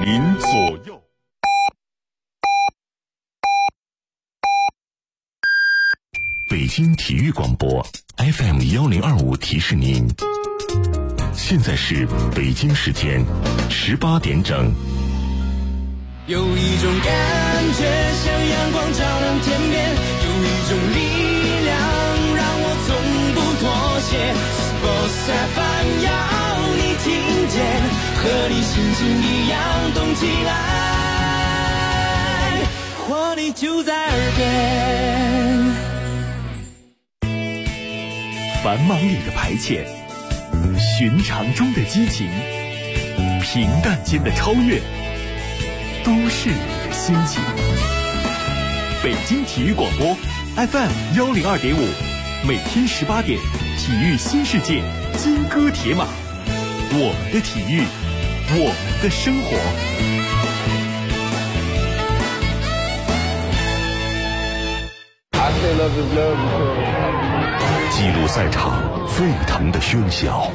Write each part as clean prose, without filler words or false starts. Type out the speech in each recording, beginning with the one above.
您左右。北京体育广播 FM1025提示您，现在是北京时间18点整。 有一种感觉像阳光照亮天边，有一种力量让我从不妥协。Sports FM 要你听见，和你心情一样动起来，活力就在耳边。 繁忙里的排遣，寻常中的激情，平淡间的超越，都是你的心情。北京体育广播 FM102.5，每天18点，体育新世界，金戈铁马，我们的体育，我们的生活。 记录赛场沸腾的喧嚣，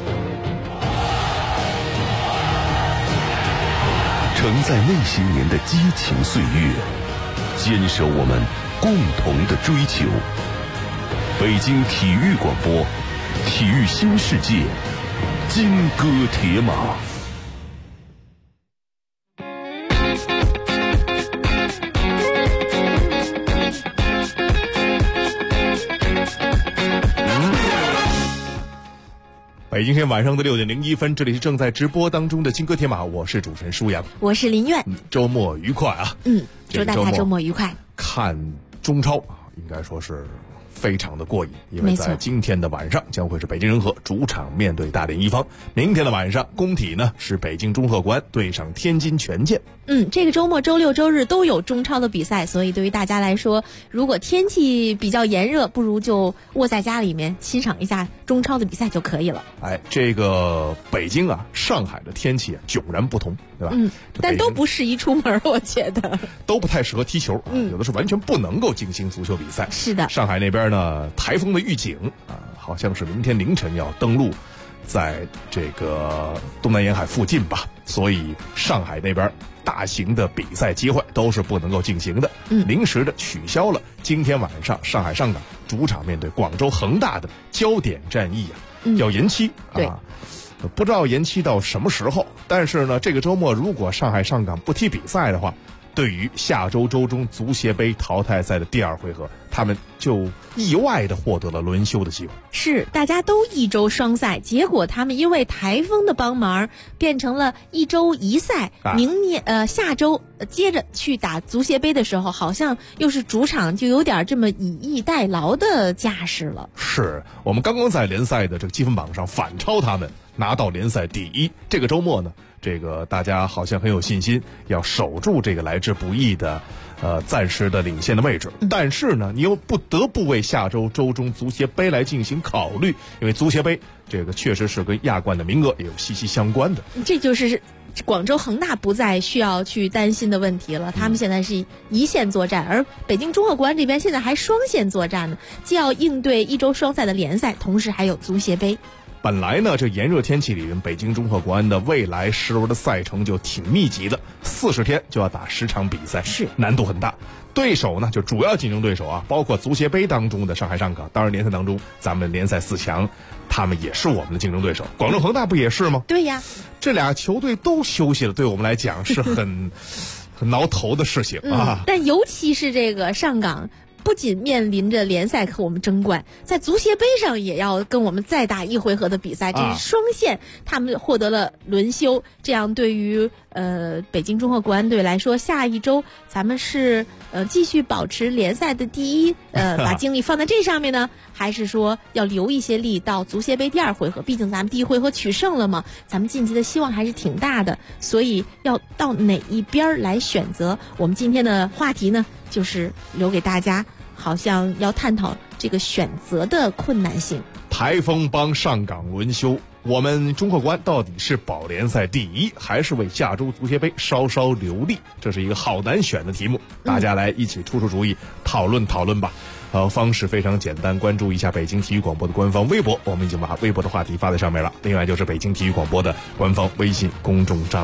承载那些年的激情岁月，坚守我们共同的追求。北京体育广播，体育新世界，金戈铁马。 北京时间晚上的6点01分，这里是正在直播当中的金戈铁马，我是主持人舒阳， 我是林苑。 周末愉快啊！ 祝大家周末愉快。 看中超应该说是非常的过瘾，因为在今天的晚上将会是北京人和主场面对大连一方，明天的晚上工体呢是北京中赫馆对上天津权健。 这个周末周六周日都有中超的比赛，所以对于大家来说，如果天气比较炎热，不如就窝在家里面欣赏一下中超的比赛就可以了。 这个北京啊上海的天气迥然不同，对吧？ 但都不适宜出门，我觉得都不太适合踢球，有的是完全不能够进行足球比赛。 是的， 上海那边呢台风的预警好像是明天凌晨要登陆在这个东南沿海附近吧，所以上海那边大型的比赛机会都是不能够进行的，临时的取消了今天晚上上海上港主场面对广州恒大的焦点战役要延期不知道延期到什么时候，但是呢这个周末如果上海上港不踢比赛的话，对于下周周中足协杯淘汰赛的第2回合，他们就意外的获得了轮休的机会。 是，大家都一周双赛，结果他们因为台风的帮忙变成了一周一赛。明年下周接着去打足协杯的时候，好像又是主场，就有点这么以逸待劳的架势了。 是我们刚刚在联赛的这个积分榜上反超他们，拿到联赛第1。这个周末呢，这个大家好像很有信心要守住这个来之不易的暂时的领先的位置，但是呢你又不得不为下周周中足协杯来进行考虑，因为足协杯这个确实是跟亚冠的名额也有息息相关的。 这就是广州恒大不再需要去担心的问题了，他们现在是一线作战，而北京中赫国安这边现在还双线作战呢，既要应对一周双赛的联赛，同时还有足协杯。 本来呢这炎热天气里面，北京中赫国安的未来10轮的赛程就挺密集的，40天就要打10场比赛， 是难度很大。对手呢就主要竞争对手包括足协杯当中的上海上港，当然联赛当中咱们联赛4强他们也是我们的竞争对手，广州恒大不也是吗？ 对呀， 这俩球队都休息了，对我们来讲是很挠头的事情但尤其是这个上港不仅面临着联赛和我们争冠，在足协杯上也要跟我们再打1回合的比赛，这是双线，他们获得了轮休，这样对于北京中赫国安队来说，下一周咱们是继续保持联赛的第1，把精力放在这上面呢，还是说要留一些力到足协杯第2回合？毕竟咱们第1回合取胜了嘛，咱们晋级的希望还是挺大的，所以要到哪一边来选择？我们今天的话题呢，就是留给大家，好像要探讨这个选择的困难性。 台风帮上港轮休，我们中赫国安到底是保联赛第1，还是为下周足协杯稍稍留力？这是一个好难选的题目，大家来一起出出主意，讨论讨论吧。方式非常简单，关注一下北京体育广播的官方微博，我们已经把微博的话题发在上面了。另外就是北京体育广播的官方微信公众账号，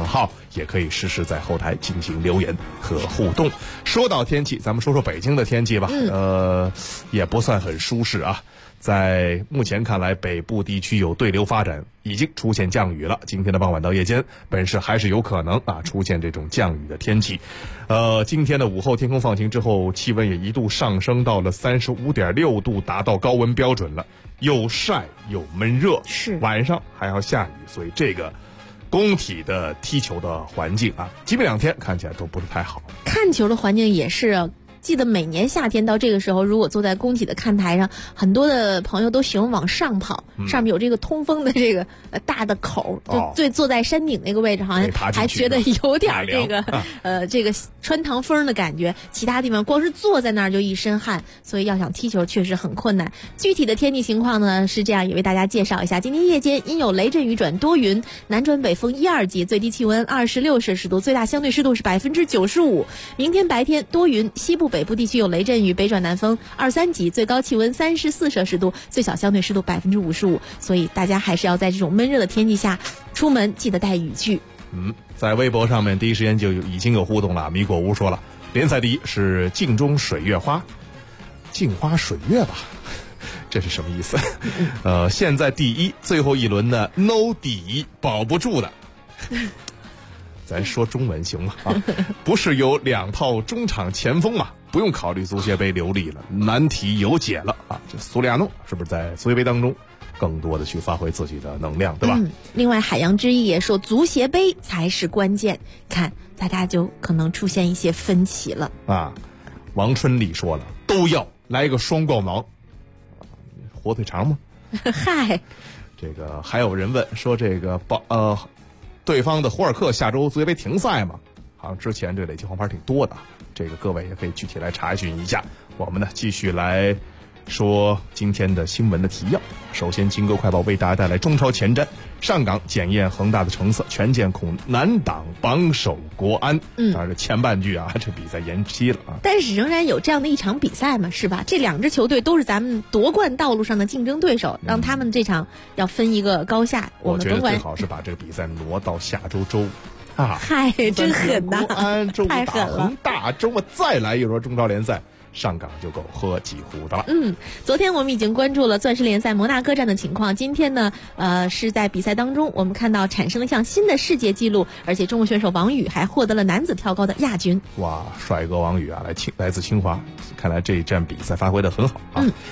也可以实时在后台进行留言和互动。说到天气，咱们说说北京的天气吧。也不算很舒适啊。在目前看来，北部地区有对流发展，已经出现降雨了。今天的傍晚到夜间，本市还是有可能出现这种降雨的天气。今天的午后天空放晴之后，气温也一度上升到了35.6度，达到高温标准了。又晒又闷热， 是晚上还要下雨，所以这个工体的踢球的环境基本2天看起来都不是太好。 看球的环境也是。记得每年夏天到这个时候，如果坐在工体的看台上，很多的朋友都喜欢往上跑，上面有这个通风的这个大的口，就最坐在山顶那个位置，好像还觉得有点这个这个穿堂风的感觉。其他地方光是坐在那儿就一身汗，所以要想踢球确实很困难。具体的天气情况呢是这样，也为大家介绍一下。今天夜间阴有雷阵雨转多云，南转北风1、2级，最低气温26摄氏度，最大相对湿度是95%。明天白天多云，西部北部地区有雷阵雨，北转南风2、3级，最高气温34摄氏度，最小相对湿度55%。所以大家还是要在这种闷热的天气下出门记得带雨具。 在微博上面第一时间就已经有互动了。米果屋说了，联赛第一是镜中水月花，镜花水月吧，这是什么意思？现在第一，最后一轮呢 no 第一，保不住的。咱说中文行吗？不是有2套中场前锋嘛？不用考虑足协杯留力了，难题有解了这苏利亚诺是不是在足协杯当中更多的去发挥自己的能量，对吧？ 另外海洋之翼也说足协杯才是关键，看大家就可能出现一些分歧了王春丽说了，都要来一个双冠王，火腿肠吗？ 嗨， 这个还有人问说这个对方的胡尔克下周足协杯停赛嘛？好像之前这累计黄牌挺多的，这个各位也可以具体来查询一下。我们呢继续来说今天的新闻的提要。首先，金戈快报为大家带来中超前瞻，上港检验恒大的成色，权健恐难挡榜首国安。当然，前半句这比赛延期了但是仍然有这样的一场比赛嘛，是吧？这2支球队都是咱们夺冠道路上的竞争对手，让他们这场要分一个高下。 我觉得最好是把这个比赛挪到下周周五。 嗨，真狠呐！ 国安周五打太狠了， 恒大，周末再来一轮中超联赛。上港就够喝几壶的了。 昨天我们已经关注了钻石联赛摩纳哥站的情况。今天呢，是在比赛当中，我们看到产生了一项新的世界纪录，而且中国选手王宇还获得了男子跳高的亚军。 哇，帅哥王宇来自清华，看来这一站比赛发挥得很好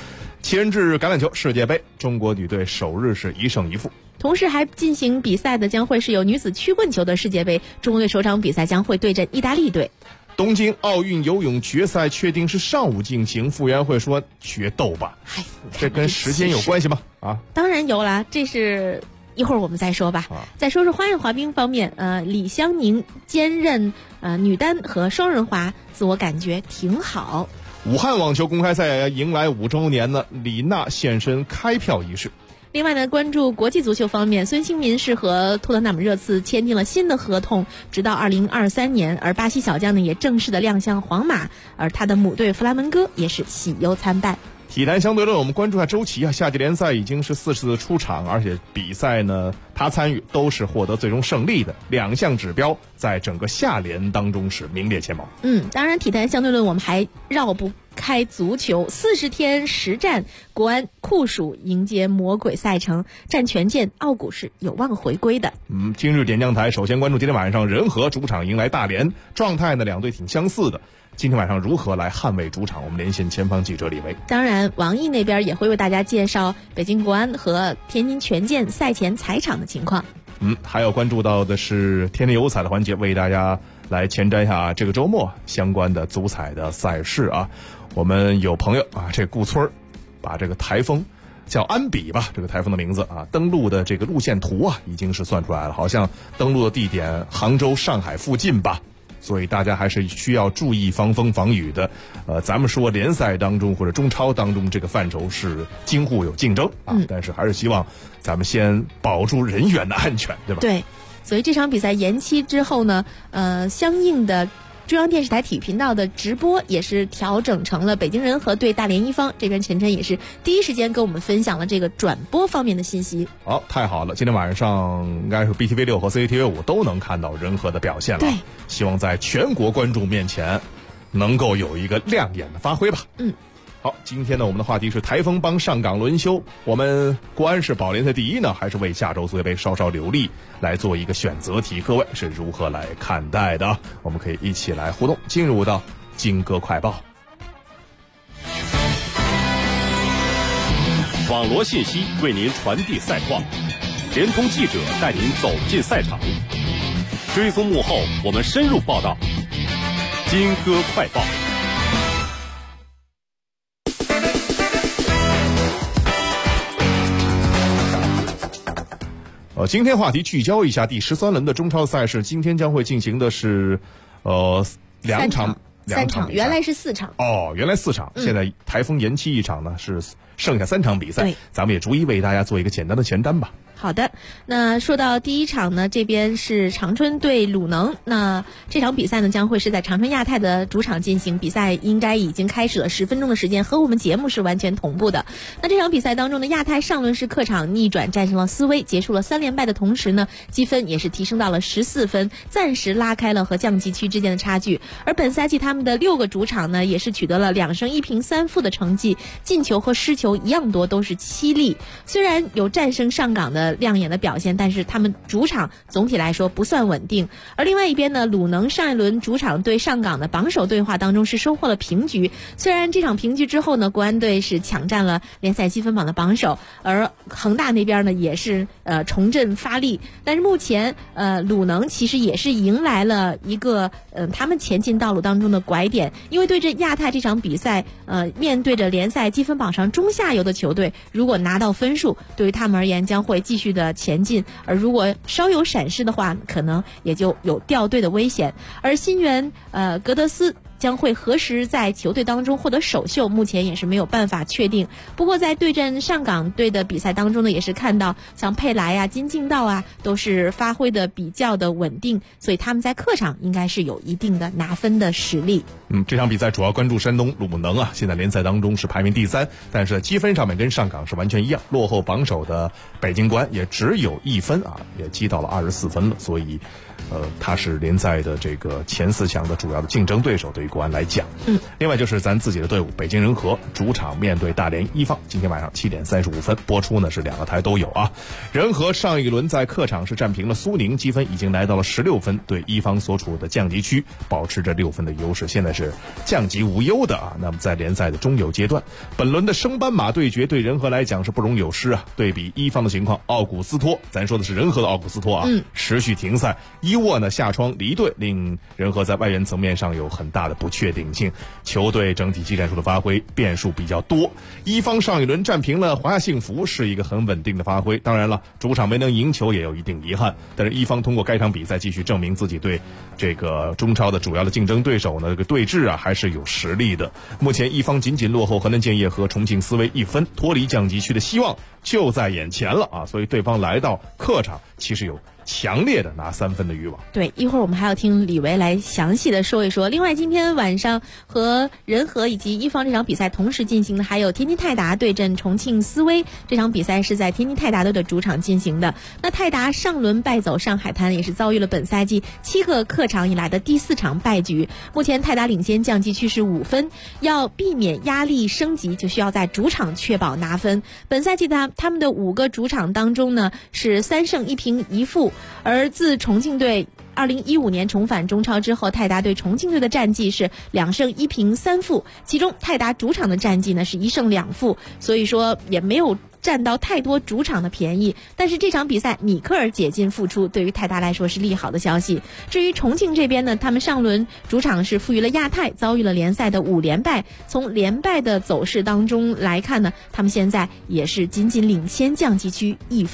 7人制橄榄球世界杯，中国女队首日是1胜1负。 同时还进行比赛的将会是有女子曲棍球的世界杯，中国队首场比赛将会对阵意大利队。 东京奥运游泳决赛确定是上午进行，傅园慧说决斗吧。这跟时间有关系吗？ 当然有了，这是一会儿我们再说吧。再说说花样滑冰方面，李湘宁兼任女单和双人滑，自我感觉挺好。 武汉网球公开赛迎来5周年呢，李娜现身开票仪式。 另外呢，关注国际足球方面，孙兴民是和托特纳姆热刺签订了新的合同，直到2023年。而巴西小将呢也正式的亮相皇马，而他的母队弗拉门戈也是喜忧参半。 体坛相对论，我们关注下周琦夏季联赛已经是4次出场，而且比赛呢他参与都是获得最终胜利的，2项指标在整个夏联当中是名列前茅。 当然体坛相对论我们还绕不开足球，40天实战，国安酷暑迎接魔鬼赛程，战权健，奥古是有望回归的。 今日点将台首先关注今天晚上人和主场迎来大连，状态呢2队挺相似的。今天晚上如何来捍卫主场？我们连线前方记者李维。 当然，王毅那边也会为大家介绍北京国安和天津权健赛前踩场的情况。 还要关注到的是天天有彩的环节，为大家来前瞻一下这个周末相关的足彩的赛事我们有朋友这个顾村把这个台风叫安比吧，这个台风的名字登陆的这个路线图已经是算出来了，好像登陆的地点杭州、上海附近吧。所以大家还是需要注意防风防雨的。咱们说联赛当中或者中超当中这个范畴是京沪有竞争但是还是希望咱们先保住人员的安全，对吧？ 对，所以这场比赛延期之后呢，相应的中央电视台体育频道的直播也是调整成了北京人和对大连一方，这边晨晨也是第一时间跟我们分享了这个转播方面的信息。 好，太好了，今天晚上应该是 BTV6 和 CCTV5 都能看到人和的表现了。 对， 希望在全国观众面前能够有一个亮眼的发挥吧。好，今天呢，我们的话题是台风帮上港轮休。我们国安是保联赛第一呢，还是为下周足协杯稍稍留力来做一个选择题？各位是如何来看待的？我们可以一起来互动。进入到金歌快报， 网罗信息为您传递赛况，联通记者带您走进赛场，追踪幕后，我们深入报道。金歌快报。 今天话题聚焦一下第13轮的中超赛事，今天将会进行的是两场， 原来是4场。 原来4场，现在台风延期1场呢，是剩下3场比赛，咱们也逐一为大家做一个简单的前瞻吧。 好的，那说到第一场呢，这边是长春对鲁能，那这场比赛呢将会是在长春亚泰的主场进行，比赛应该已经开始了10分钟的时间，和我们节目是完全同步的。那这场比赛当中呢，亚泰上轮是客场逆转战胜了斯威，结束了3连败的同时呢，积分也是提升到了14分，暂时拉开了和降级区之间的差距。而本赛季他们的6个主场呢，也是取得了2胜1平3负的成绩，进球和失球一样多，都是7粒。虽然有战胜上港的亮眼的表现，但是他们主场总体来说不算稳定。而另外一边呢，鲁能上一轮主场对上港的榜首对话当中是收获了平局，虽然这场平局之后呢，国安队是抢占了联赛积分榜的榜首，而恒大那边呢也是重振发力，但是目前鲁能其实也是迎来了一个他们前进道路当中的拐点，因为对阵亚泰这场比赛面对着联赛积分榜上中下游的球队，如果拿到分数，对于他们而言将会继续的前进，而如果稍有闪失的话，可能也就有掉队的危险。而新援格德斯将会何时在球队当中获得首秀，目前也是没有办法确定。不过在对阵上港队的比赛当中呢，也是看到像佩莱啊、金敬道啊都是发挥的比较的稳定，所以他们在客场应该是有一定的拿分的实力。 这场比赛主要关注山东鲁能啊，现在联赛当中是排名第3，但是积分上面跟上港是完全一样，落后榜首的北京国安也只有1分啊，也积到了24分了，所以他是联赛的这个前4强的主要的竞争对手，对于国安来讲。另外就是咱自己的队伍北京人和主场面对大连一方，今天晚上7点35分播出呢，是2个台都有啊。人和上一轮在客场是战平了苏宁，积分已经来到了16分，对一方所处的降级区保持着6分的优势，现在是降级无忧的啊。那么在联赛的中游阶段，本轮的升班马对决对人和来讲是不容有失啊。对比一方的情况，奥古斯托，咱说的是人和的奥古斯托啊，持续停赛，伊沃呢下窗离队，令人和在外援层面上有很大的不确定性，球队整体技战术的发挥变数比较多。一方上一轮战平了华夏幸福，是一个很稳定的发挥，当然了，主场没能赢球也有一定遗憾，但是一方通过该场比赛继续证明自己对这个中超的主要的竞争对手呢，这个对峙啊还是有实力的。目前一方仅仅落后河南建业和重庆斯威1分，脱离降级区的希望就在眼前了啊！所以对方来到客场其实有强烈的拿3分的欲望。 对，一会儿我们还要听李维来详细的说一说。另外今天晚上和人和以及一方这场比赛同时进行的还有天津泰达对阵重庆斯威，这场比赛是在天津泰达队的主场进行的。那泰达上轮败走上海滩，也是遭遇了本赛季7个客场以来的第4场败局，目前泰达领先降级区是5分，要避免压力升级就需要在主场确保拿分。本赛季他们的5个主场当中呢是3胜1平1负，而自重庆队2015年重返中超之后，泰达对重庆队的战绩是2胜1平3负，其中泰达主场的战绩呢是1胜2负，所以说也没有占到太多主场的便宜。但是这场比赛米克尔解禁复出，对于泰达来说是利好的消息。至于重庆这边呢，他们上轮主场是负于了亚泰，遭遇了联赛的5连败，从连败的走势当中来看呢，他们现在也是仅仅领先降级区1分。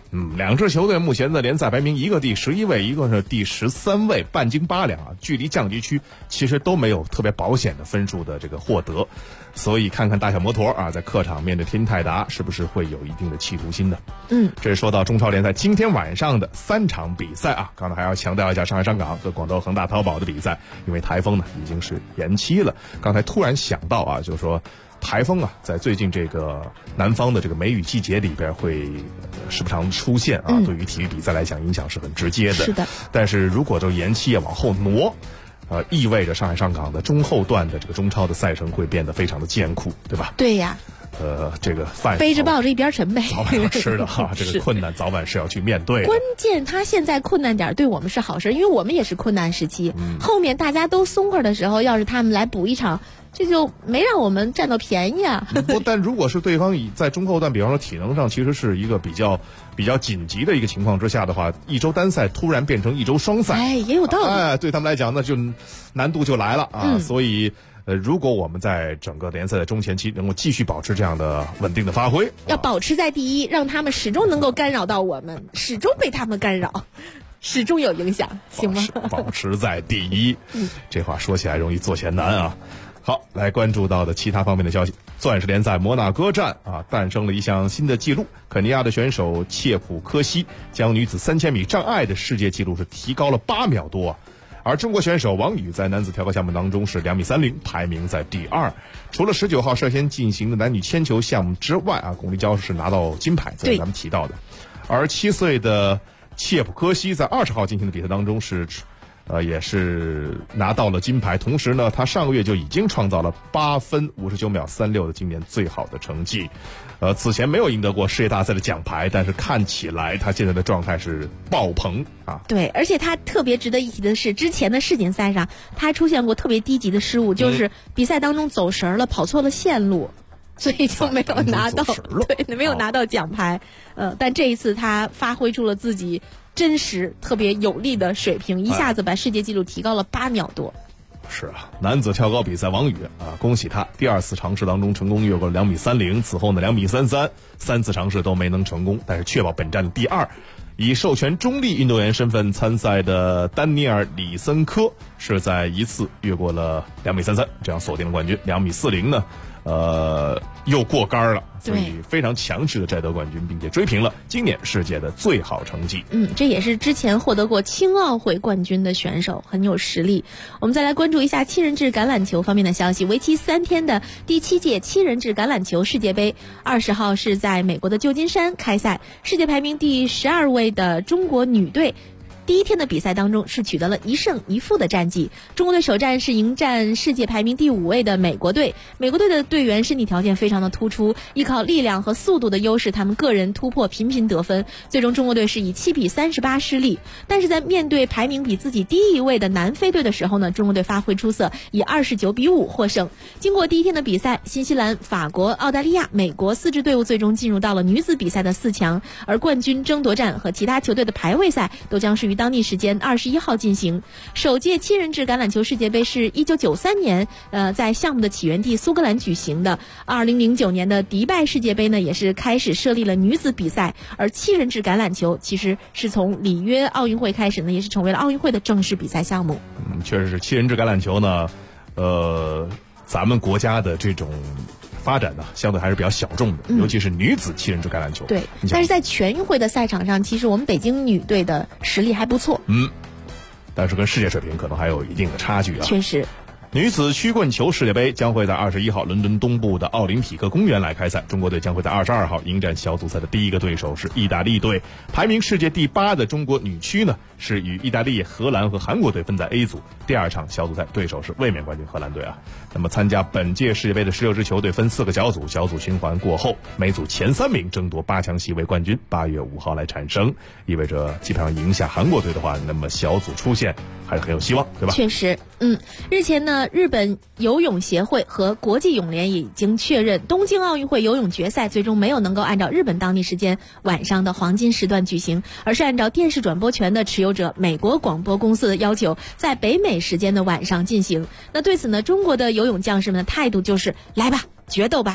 两支球队目前的联赛排名，一个第11位，一个是第13位，半斤八两啊，距离降级区其实都没有特别保险的分数的这个获得，所以看看大小摩托啊，在客场面对天泰达是不是会有一定的企图心呢？这是说到中超联赛今天晚上的3场比赛啊，刚才还要强调一下上海上港和广州恒大淘宝的比赛，因为台风呢已经是延期了。刚才突然想到啊，就是说台风啊，在最近这个南方的这个梅雨季节里边会时不常出现啊，对于体育比赛来讲影响是很直接的。 是的。 但是如果这延期往后挪，意味着上海上港的中后段的这个中超的赛程会变得非常的艰苦，对吧？ 对呀。 这个饭背着抱着一边沉呗， 早晚要吃的哈，这个困难早晚是要去面对的。 关键他现在困难点对我们是好事，因为我们也是困难时期。后面大家都松快的时候，要是他们来补一场，这就没让我们占到便宜啊。 但如果是对方在中后段，比方说体能上其实是一个比较紧急的一个情况之下的话，一周单赛突然变成一周双赛， 也有道理。 对他们来讲，那就难度就来了啊。所以如果我们在整个联赛的中前期能够继续保持这样的稳定的发挥， 要保持在第一，让他们始终能够干扰到我们，始终被他们干扰，始终有影响，行吗？ 保持在第一，这话说起来容易做起来难啊。好，来关注到的其他方面的消息。钻石联赛摩纳哥站啊，诞生了一项新的纪录，肯尼亚的选手切普科西将女子3000米障碍的世界纪录是提高了8秒多。而中国选手王宇在男子跳高项目当中是2米30，排名在第2。除了19号率先进行的男女铅球项目之外啊，巩立姣是拿到金牌，在咱们提到的。而7岁的切普科西在20号进行的比赛当中也是拿到了金牌，同时呢，他上个月就已经创造了8分59秒36的今年最好的成绩。此前没有赢得过世界大赛的奖牌，但是看起来他现在的状态是爆棚啊！ 对，而且他特别值得一提的是，之前的世锦赛上他还出现过特别低级的失误，就是比赛当中走神了，跑错了线路，所以就没有拿到没有拿到奖牌。但这一次他发挥出了自己真实特别有力的水平，一下子把世界纪录提高了8秒多。 是啊，男子跳高比赛王宇啊，恭喜他第2次尝试当中成功越过了2米30，此后呢2米33，3次尝试都没能成功，但是确保本站的第2。以授权中立运动员身份参赛的丹尼尔·里森科是在一次越过了2米33，这样锁定了冠军。2米40呢，又过杆了，所以非常强势的摘得冠军，并且追平了今年世界的最好成绩。 这也是之前获得过青奥会冠军的选手，很有实力。我们再来关注一下七人制橄榄球方面的消息。为期3天的第7届七人制橄榄球世界杯，20号是在美国的旧金山开赛。世界排名第12位的中国女队第一天的比赛当中是取得了1胜1负的战绩。中国队首战是迎战世界排名第5位的美国队。美国队的队员身体条件非常的突出，依靠力量和速度的优势，他们个人突破频频得分。最终中国队是以7比38失利。但是在面对排名比自己低1位的南非队的时候呢，中国队发挥出色，以29比5获胜。经过第一天的比赛，新西兰、法国、澳大利亚、美国4支队伍最终进入到了女子比赛的4强，而冠军争夺战和其他球队的排位赛都将是于当地时间21号进行。首届七人制橄榄球世界杯是1993年在项目的起源地苏格兰举行的。2009年的迪拜世界杯呢，也是开始设立了女子比赛。而七人制橄榄球其实是从里约奥运会开始呢，也是成为了奥运会的正式比赛项目。 确实是七人制橄榄球呢，咱们国家的这种发展呢，相对还是比较小众的，尤其是女子七人制橄榄球。 对，但是在全运会的赛场上，其实我们北京女队的实力还不错。 但是跟世界水平可能还有一定的差距啊。 确实。 女子曲棍球世界杯将会在21号伦敦东部的奥林匹克公园来开赛，中国队将会在22号迎战小组赛的第一个对手是意大利队。排名世界第8的中国女区呢，是与意大利、荷兰和韩国队分在 A 组，第2场小组赛对手是卫冕冠军荷兰队啊。那么参加本届世界杯的16支球队分4个小组，小组循环过后，每组前3名争夺8强席位冠军，8月5号来产生，意味着基本上赢下韩国队的话，那么小组出线还是很有希望，对吧？ 确实。日前呢，日本游泳协会和国际泳联已经确认，东京奥运会游泳决赛最终没有能够按照日本当地时间晚上的黄金时段举行，而是按照电视转播权的持有者美国广播公司的要求，在北美时间的晚上进行。那对此呢，中国的游泳将士们的态度就是来吧，决斗吧。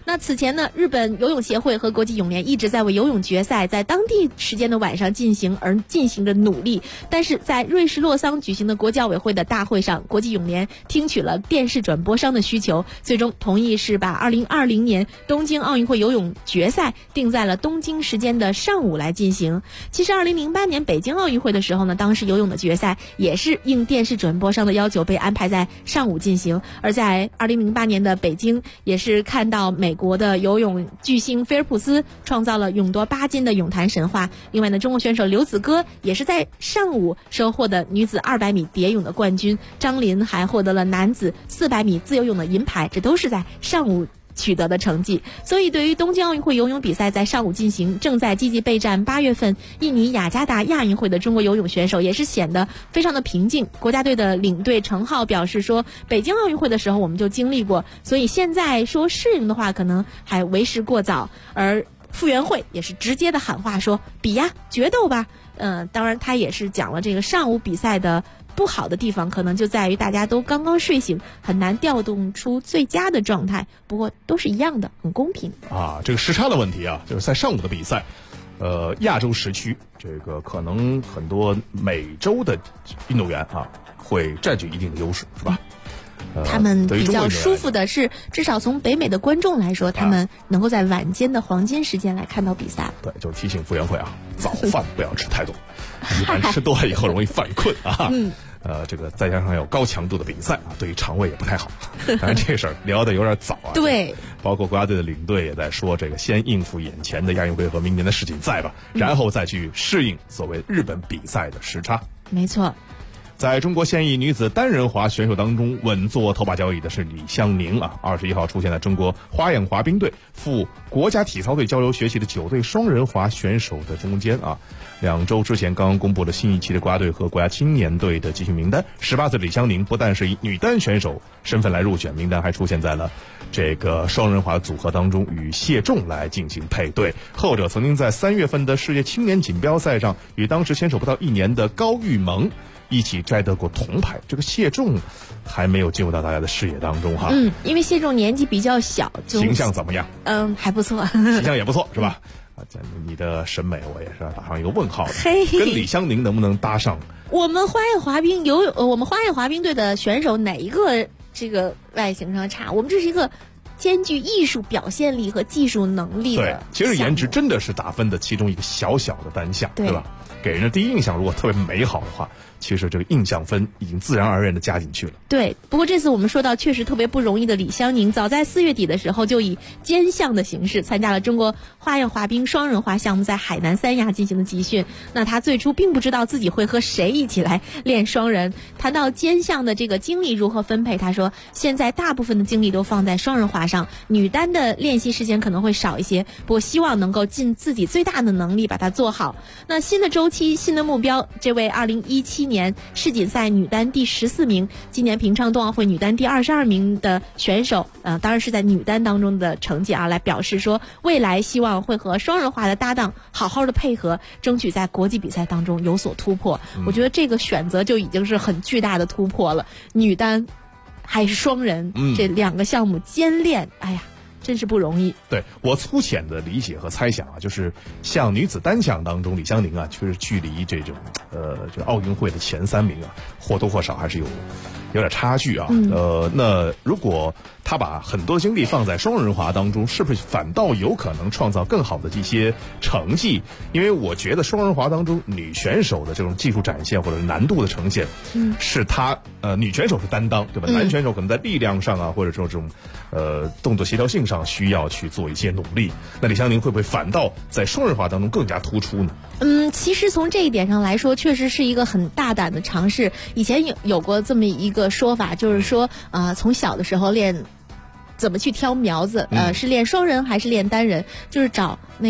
那此前呢，日本游泳协会和国际泳联一直在为游泳决赛在当地时间的晚上进行着努力，但是在瑞士洛桑举行的国际奥委会的大会上，国际泳联听取了电视转播商的需求，最终同意是把2020年东京奥运会游泳决赛定在了东京时间的上午来进行。其实2008年北京奥运会的时候呢，当时游泳的决赛也是应电视转播商的要求被安排在上午进行，而在2008年的北京，也是看到美国的游泳巨星菲尔普斯创造了勇夺8金的泳坛神话。另外呢，中国选手刘子歌也是在上午收获的女子200米蝶泳的冠军，张琳还获得了男子400米自由泳的银牌，这都是在上午取得的成绩。所以对于东京奥运会游泳比赛在上午进行，正在积极备战8月份印尼雅加达亚运会的中国游泳选手也是显得非常的平静。国家队的领队程浩表示说，北京奥运会的时候我们就经历过，所以现在说适应的话可能还为时过早。而傅园慧也是直接的喊话说，比呀，决斗吧。当然他也是讲了这个上午比赛的不好的地方，可能就在于大家都刚刚睡醒，很难调动出最佳的状态。不过都是一样的，很公平啊。这个时差的问题啊，就是在上午的比赛，亚洲时区，这个可能很多美洲的运动员啊会占据一定的优势，是吧？ 他们比较舒服的是，至少从北美的观众来说，他们能够在晚间的黄金时间来看到比赛。 对，就提醒傅园慧啊，早饭不要吃太多，一般吃多了以后容易犯困啊。这个再加上有高强度的比赛啊，对于肠胃也不太好。当然这事儿聊得有点早啊。 对， 包括国家队的领队也在说，这个先应付眼前的亚运会和明年的世锦赛吧，然后再去适应所谓日本比赛的时差。 没错。 在中国现役女子单人滑选手当中，稳坐头把交椅的是李湘宁啊。21号出现在中国花样滑冰队赴国家体操队交流学习的9对双人滑选手的中间啊。2周之前刚刚公布了新一期的国家队和国家青年队的集训名单。18岁李湘宁不但是以女单选手身份来入选名单，还出现在了这个双人滑组合当中，与谢仲来进行配对。后者曾经在3月份的世界青年锦标赛上与当时牵手不到1年的高玉萌一起摘得过铜牌。这个谢仲还没有进入到大家的视野当中哈。 因为谢仲年纪比较小， 形象怎么样？ 还不错， 形象也不错是吧？你的审美我也是打上一个问号的。跟李湘宁能不能搭上？ 我们花样滑冰队的选手哪一个这个外形上差？我们这是一个兼具艺术表现力和技术能力的。 对，其实颜值真的是打分的其中一个小小的单项，对吧？给人的第一印象如果特别美好的话，其实这个印象分已经自然而然的加进去了。 对，不过这次我们说到确实特别不容易的李湘宁，早在4月底的时候就以兼项的形式参加了中国花样滑冰双人滑项目在海南三亚进行的集训。那他最初并不知道自己会和谁一起来练双人。谈到兼项的这个精力如何分配，他说现在大部分的精力都放在双人滑上，女单的练习时间可能会少一些，不过希望能够尽自己最大的能力把它做好。那新的周期新的目标，这位2017年世锦赛女单第14名，今年平昌冬奥会女单第22名的选手，当然是在女单当中的成绩啊，来表示说未来希望会和双人滑的搭档好好的配合，争取在国际比赛当中有所突破。我觉得这个选择就已经是很巨大的突破了，女单还是双人，这2个项目兼练，哎呀，真是不容易。 对，我粗浅的理解和猜想啊，就是像女子单项当中，李湘宁啊，确实距离这种这奥运会的前3名啊，或多或少还是有点差距啊。那如果他把很多精力放在双人滑当中，是不是反倒有可能创造更好的一些成绩？因为我觉得双人滑当中女选手的这种技术展现或者难度的呈现，是她女选手是担当，对吧？男选手可能在力量上啊，或者这种动作协调性上需要去做一些努力。那李湘宁会不会反倒在双人滑当中更加突出呢？ 其实从这一点上来说，确实是一个很大胆的尝试。以前有过这么一个说法，就是说从小的时候练怎么去挑苗子，是练双人还是练单人，就是找那种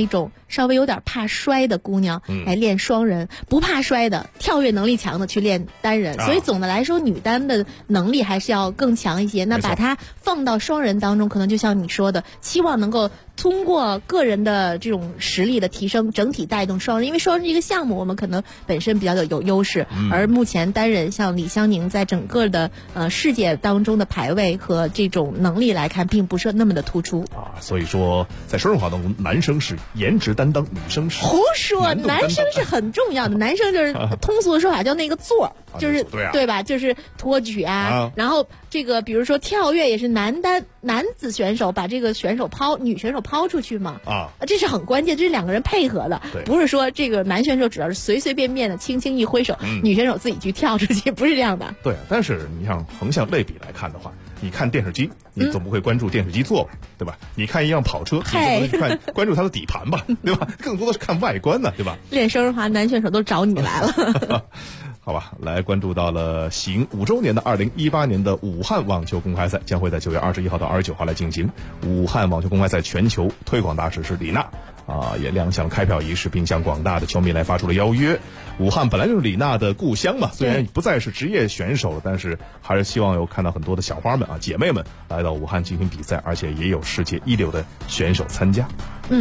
稍微有点怕摔的姑娘来练双人，不怕摔的跳跃能力强的去练单人。所以总的来说，女单的能力还是要更强一些。那把它放到双人当中，可能就像你说的，期望能够通过个人的这种实力的提升，整体带动双人。因为双人这个项目，我们可能本身比较有优势，而目前单人像李湘宁在整个的世界当中的排位和这种能力来看，并不是那么的突出啊。所以说，在双人滑当中，男生是颜值担当，女生是胡说，男生是很重要的，男生就是通俗的说法叫那个座，就是对吧？就是托举啊，然后这个比如说跳跃也是男子选手把这个选手女选手抛出去嘛，这是很关键，这是两个人配合的，不是说这个男选手只要是随随便便的轻轻一挥手，女选手自己去跳出去，不是这样的。 对，但是你像横向类比来看的话，你看电视机，你总不会关注电视机座吧，对吧？你看一辆跑车，你总不会关注它的底盘吧，对吧？更多的是看外观呢，对吧？ 练双人滑男选手都找你来了。 好吧，来关注到了行5周年的2018年的武汉网球公开赛，将会在9月21号到29号来进行。武汉网球公开赛全球推广大使是李娜也亮相开票仪式，并向广大的球迷来发出了邀约。武汉本来就是李娜的故乡嘛，虽然不再是职业选手了，但是还是希望有看到很多的小花们姐妹们来到武汉进行比赛，而且也有世界一流的选手参加。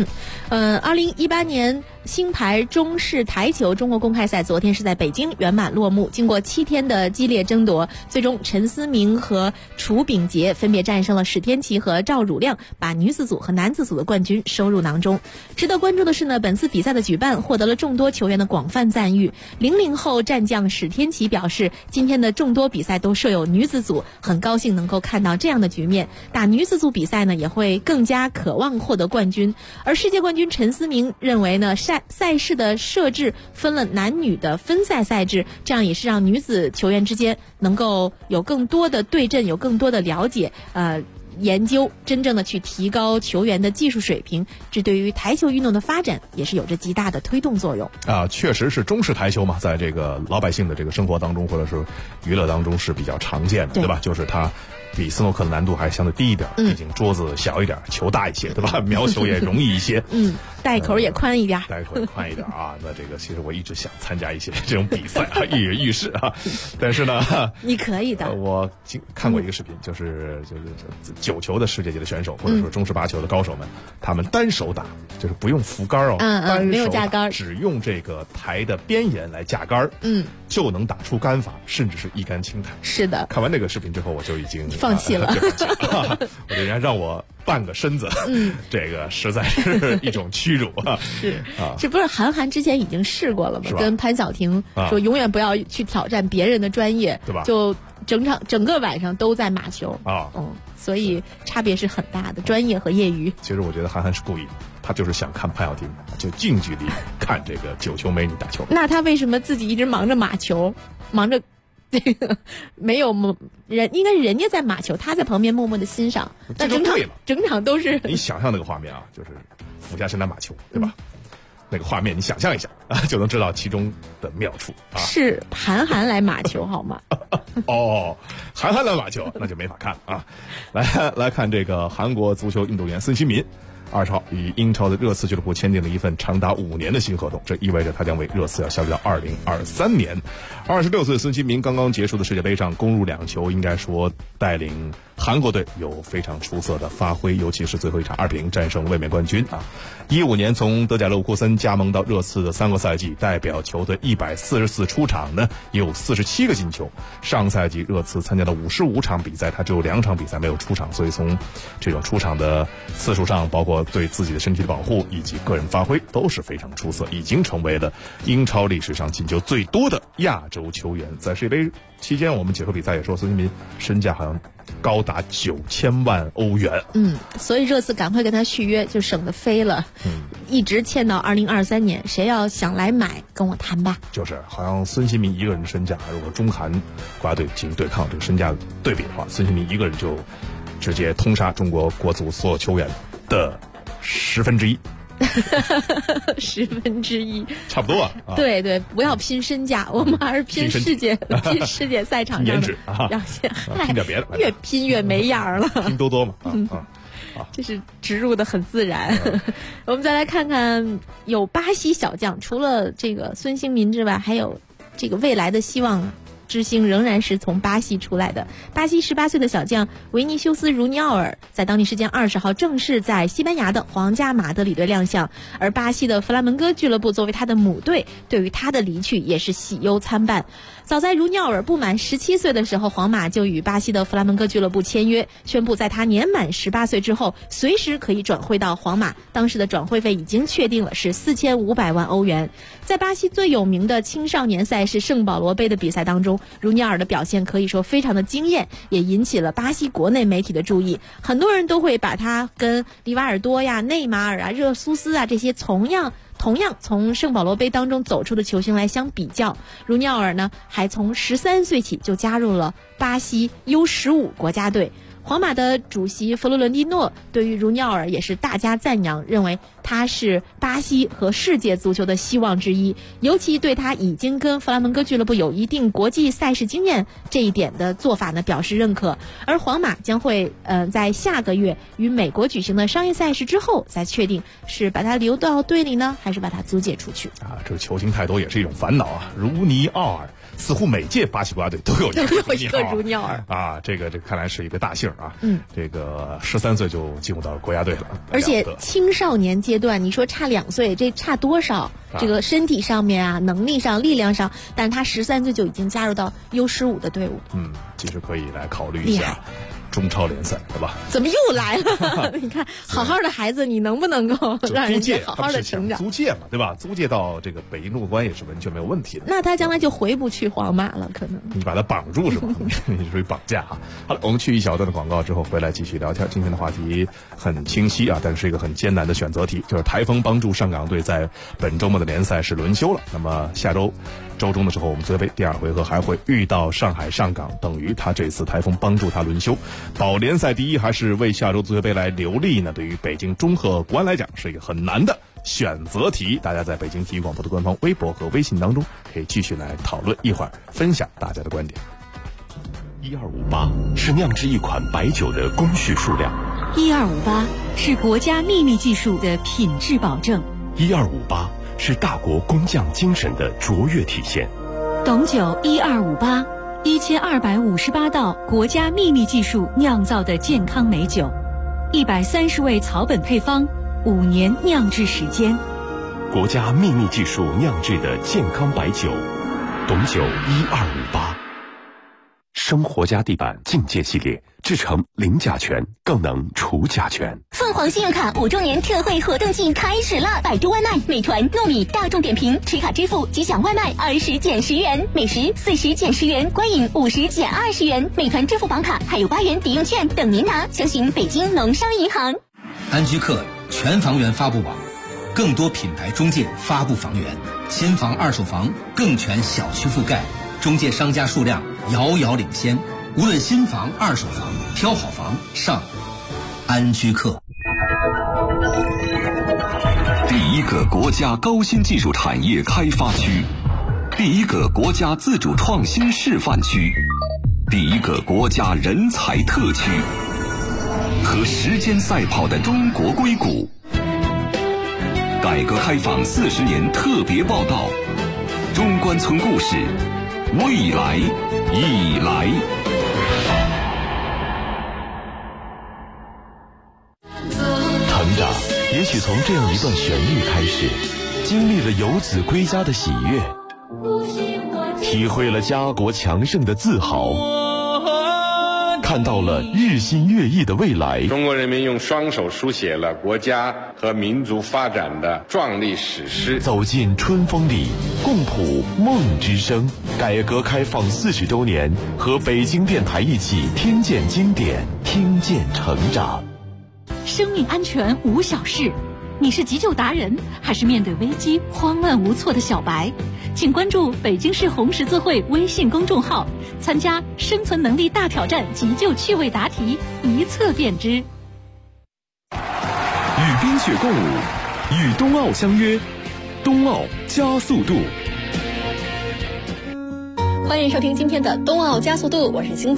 2018年新牌中式台球中国公开赛昨天是在北京圆满落幕。经过7天的激烈争夺，最终陈思明和楚秉洁分别战胜了史天琦和赵汝亮，把女子组和男子组的冠军收入囊中。值得关注的是呢，本次比赛的举办获得了众多球员的广泛赞誉。00后战将史天琦表示，今天的众多比赛都设有女子组，很高兴能够看到这样的局面。打女子组比赛呢，也会更加渴望获得冠军。而世界冠军陈思明认为呢，赛事的设置分了男女的分赛赛制，这样也是让女子球员之间能够有更多的对阵，有更多的了解，研究，真正的去提高球员的技术水平，这对于台球运动的发展也是有着极大的推动作用确实是中式台球嘛，在这个老百姓的这个生活当中或者是娱乐当中是比较常见的，对吧？就是它比斯诺克的难度还相对低一点，毕竟桌子小一点，球大一些，对吧？瞄球也容易一些， 袋口也宽一点， 袋口也宽一点那这个其实我一直想参加一些这种比赛跃跃欲试但是呢， 你可以的。 我看过一个视频，就是9球的世界级的选手，或者说中式8球的高手们，他们单手打，就是不用扶杆单手没有架杆， 只用这个台的边沿来架杆，就能打出杆法，甚至是一杆清台。 是的。 看完那个视频之后，我就已经放弃了。 我觉得人家让我半个身子，这个实在是一种屈辱是这不是韩寒之前已经试过了吗？跟潘晓婷说永远不要去挑战别人的专业， 对吧？ 就整个晚上都在马球所以差别是很大的，专业和业余。 其实我觉得韩寒是故意的，他就是想看潘晓婷就近距离看这个9球美女打球。 那他为什么自己一直忙着马球，忙着这个没有应该是人家在马球，他在旁边默默的欣赏。 这就对了， 整场都是你想象那个画面就是俯下身打马球，对吧？那个画面你想象一下就能知道其中的妙处是韩寒来马球好吗？ 韩寒来马球那就没法看来看这个韩国足球运动员孙兴民20号与英超的热刺俱乐部签订了一份长达5年的新合同，这意味着他将为热刺要效力到2023年。26岁孙兴民刚刚结束的世界杯上攻入2球，应该说带领韩国队有非常出色的发挥，尤其是最后一场2-0战胜卫冕冠军15年从德甲勒沃库森加盟到热刺的3个赛季，代表球队144出场呢，也有47个进球。上赛季热刺参加了55场比赛，他只有2场比赛没有出场，所以从这种出场的次数上，包括对自己的身体的保护以及个人发挥都是非常出色，已经成为了英超历史上进球最多的亚洲球员。在世界杯期间，我们解说比赛也说孙兴民身价好像高达9000万欧元。 所以热刺赶快跟他续约，就省得飞了。一直签到2023年，谁要想来买，跟我谈吧。 就是好像孙兴民一个人的身价，如果中韩国家队进行对抗这个身价对比的话，孙兴民一个人就直接通杀中国国足所有球员的1/10。 1/10，差不多对，不要拼身价，我们还是拼世界赛场上的颜值表现。 拼点别的， 越拼越没样了。 拼多多嘛这是植入的很自然。我们再来看看，有巴西小将，除了这个孙兴民之外，还有这个未来的希望之星仍然是从巴西出来的。巴西18岁的小将维尼修斯·茹尼奥尔在当地时间20号正式在西班牙的皇家马德里队亮相，而巴西的弗拉门戈俱乐部作为他的母队，对于他的离去也是喜忧参半。早在茹尼奥尔不满17岁的时候，皇马就与巴西的弗拉门戈俱乐部签约，宣布在他年满18岁之后随时可以转会到皇马，当时的转会费已经确定了是4500万欧元。在巴西最有名的青少年赛事圣保罗杯的比赛当中，茹尼奥尔的表现可以说非常的惊艳，也引起了巴西国内媒体的注意。很多人都会把他跟里瓦尔多呀、内马尔啊、热苏斯啊这些同样从圣保罗杯当中走出的球星来相比较。茹尼奥尔呢，还从13岁起就加入了巴西 U15 国家队。皇马的主席弗洛伦蒂诺对于茹尼奥尔也是大加赞扬，认为他是巴西和世界足球的希望之一，尤其对他已经跟弗拉门戈俱乐部有一定国际赛事经验这一点的做法呢表示认可。而皇马将会在下个月与美国举行的商业赛事之后再确定是把他留到队里呢，还是把他租借出去。 这个球星太多也是一种烦恼啊。茹尼奥尔似乎每届巴西国家队都有一个茹尼奥尔啊，这看来是一个大姓啊。这个13岁就进入到国家队了， 而且青少年阶段，你说差2岁，这差多少？这个身体上面啊，能力上、力量上，但他13岁就已经加入到 U15 的队伍。 其实可以来考虑一下中超联赛，对吧？ 怎么又来了？你看，好好的孩子，你能不能够让人家好好的成长？ 租借嘛，对吧？租借到这个北京中国关也是完全没有问题的。 那他将来就回不去皇马了，可能。你把他绑住是吧？你属于绑架啊。好了，我们去一小段的广告之后回来继续聊天。今天的话题很清晰啊，但是一个很艰难的选择题，就是台风帮助上港队在本周末的联赛是轮休了。那么下周中的时候，我们足协杯第2回合还会遇到上海上港，等于他这次台风帮助他轮休，保联赛第一还是为下周足协杯来留力呢？对于北京中赫国安来讲是一个很难的选择题。大家在北京体育广播的官方微博和微信当中可以继续来讨论，一会儿分享大家的观点。 1258是酿制一款白酒的工序数量 ，1258是国家秘密技术的品质保证 ，1258是大国工匠精神的卓越体现。 董酒1258 1258道国家秘密技术酿造的健康美酒，130味草本配方，5年酿制时间， 国家秘密技术酿制的健康白酒，董酒1258。生活家地板境界系列制成零甲醛，更能除甲醛。 凤凰信用卡5周年特惠活动季开始了！百度外卖、美团、糯米、大众点评持卡支付即享外卖20减10元，美食40减10元，观影50减20元。美团支付宝卡还有8元抵用券等您拿，详询北京农商银行。 安居客全房源发布网，更多品牌中介发布房源，新房、二手房更全小区覆盖，中介商家数量遥遥领先。无论新房、二手房，挑好房上安居客。 第一个国家高新技术产业开发区，第一个国家自主创新示范区，第一个国家人才特区，和时间赛跑的中国硅谷。改革开放40年特别报道，中关村故事，未来已来。成长也许从这样一段旋律开始，经历了游子归家的喜悦，体会了家国强盛的自豪，看到了日新月异的未来。 中国人民用双手书写了国家和民族发展的壮丽史诗。 走进春风里，共谱梦之声。改革开放40周年，和北京电台一起听见经典，听见成长。 生命安全无小事，你是急救达人，还是面对危机慌乱无措的小白？请关注北京市红十字会微信公众号，参加生存能力大挑战急救趣味答题，一测便知。与冰雪共舞，与冬奥相约，冬奥加速度。 欢迎收听今天的冬奥加速度，我是星泽。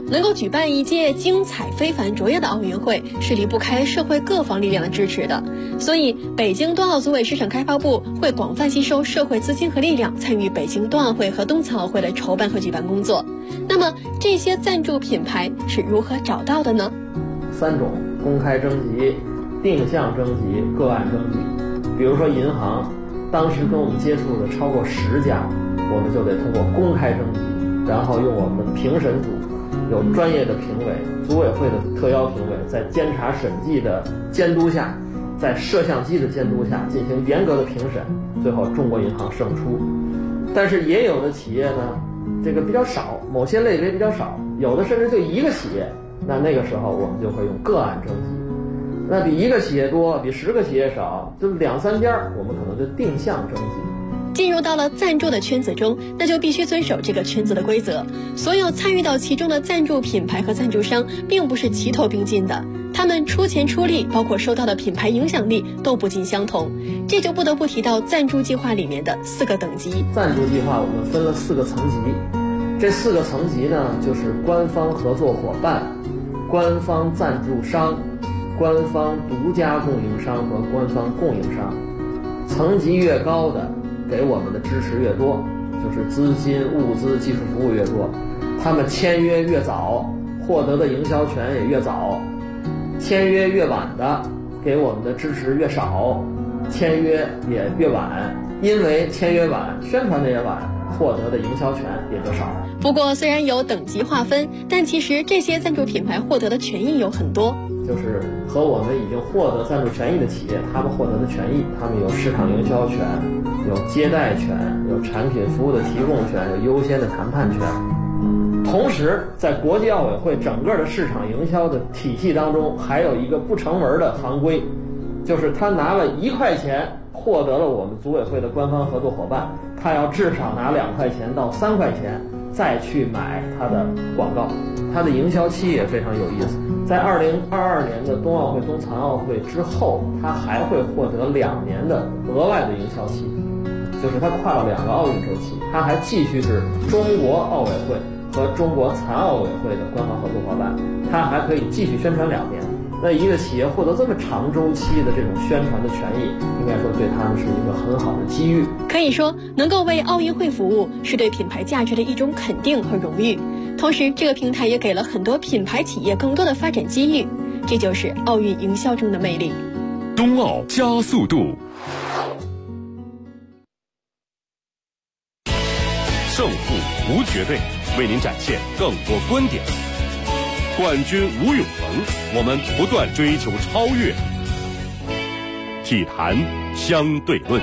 能够举办一届精彩非凡卓越的奥运会，是离不开社会各方力量的支持的。所以，北京冬奥组委市场开发部会广泛吸收社会资金和力量，参与北京冬奥会和冬残奥会的筹办和举办工作。那么，这些赞助品牌是如何找到的呢 ？3种：公开征集、定向征集、个案征集。比如说银行，当时跟我们接触的超过10家，我们就得通过公开征集，然后用我们的评审组，有专业的评委，组委会的特邀评委，在监察审计的监督下，在摄像机的监督下进行严格的评审，最后中国银行胜出。但是也有的企业呢，这个比较少，某些类别比较少，有的甚至就1个企业，那个时候我们就会用个案征集。那比1个企业多，比10个企业少，就2、3家，我们可能就定向征集。 进入到了赞助的圈子中，那就必须遵守这个圈子的规则。所有参与到其中的赞助品牌和赞助商，并不是齐头并进的，他们出钱出力，包括收到的品牌影响力都不尽相同。这就不得不提到赞助计划里面的4个等级。 赞助计划我们分了4个层级，这4个层级呢，就是官方合作伙伴、官方赞助商、官方独家供应商和官方供应商。层级越高的，给我们的支持越多，就是资金、物资、技术服务越多，他们签约越早，获得的营销权也越早；签约越晚的，给我们的支持越少，签约也越晚。因为签约晚，宣传的也晚，获得的营销权也就少。 不过，虽然有等级划分，但其实这些赞助品牌获得的权益有很多。 就是和我们已经获得赞助权益的企业，他们获得的权益，他们有市场营销权，有接待权，有产品服务的提供权，有优先的谈判权。同时，在国际奥委会整个的市场营销的体系当中，还有一个不成文的行规，就是他拿了1块钱获得了我们组委会的官方合作伙伴，他要至少拿2块钱到3块钱再去买他的广告。他的营销期也非常有意思，在2022年的冬奥会、冬残奥会之后，他还会获得2年的额外的营销期，就是他跨了2个奥运周期，他还继续是中国奥委会和中国残奥委会的官方合作伙伴，他还可以继续宣传2年。那一个企业获得这么长周期的这种宣传的权益，应该说对他们是一个很好的机遇。 可以说，能够为奥运会服务，是对品牌价值的一种肯定和荣誉。同时，这个平台也给了很多品牌企业更多的发展机遇，这就是奥运营销中的魅力。 冬奥加速度，胜负无绝对，为您展现更多观点。冠军无永恒，我们不断追求超越。体坛相对论。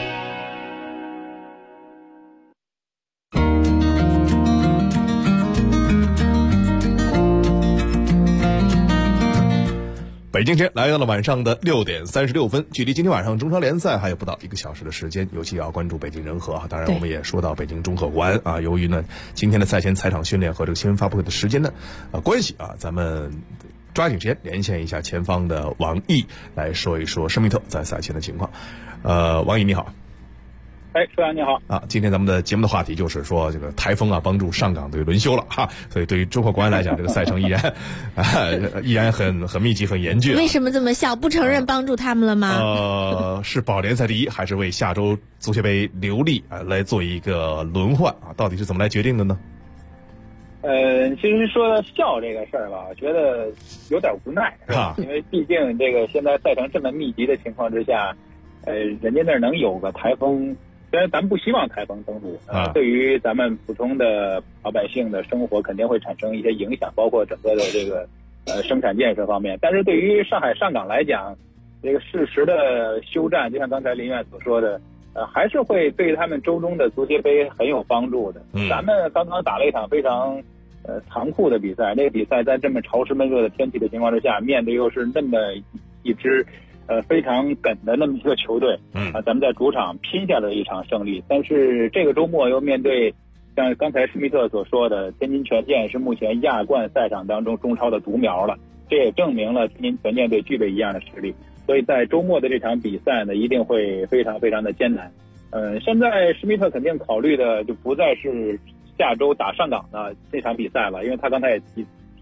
北京时间来到了晚上的6点36分，距离今天晚上中超联赛还有不到1个小时的时间，尤其要关注北京人和。当然，我们也说到北京中赫湾啊，由于呢今天的赛前采场训练和这个新闻发布会的时间的关系啊，咱们抓紧时间连线一下前方的王毅，来说一说施密特在赛前的情况。王毅你好。 舒阳你好啊！今天咱们的节目的话题就是说，这个台风啊帮助上港队轮休了哈，所以对于中赫国安来讲，这个赛程依然很密集、很严峻。 为什么这么笑？不承认帮助他们了吗？ 是保联赛第一，还是为下周足协杯留力来做一个轮换啊？到底是怎么来决定的呢？ 其实说到笑这个事儿吧，我觉得有点无奈啊，因为毕竟这个现在赛程这么密集的情况之下，人家那儿能有个台风。虽然咱们不希望台风登陆，对于咱们普通的老百姓的生活肯定会产生一些影响，包括整个的这个生产建设方面。但是对于上海上港来讲，这个适时的休战，就像刚才林院所说的，还是会对他们周中的足协杯很有帮助的。咱们刚刚打了一场非常残酷的比赛，那个比赛在这么潮湿闷热的天气的情况之下，面对又是那么一支非常梗的那么一个球队，咱们在主场拼下了一场胜利。但是这个周末又面对像刚才施密特所说的，天津权健是目前亚冠赛场当中中超的独苗了，这也证明了天津权健队具备一样的实力。所以在周末的这场比赛呢，一定会非常非常的艰难。现在施密特肯定考虑的就不再是下周打上港的这场比赛了，因为他刚才也提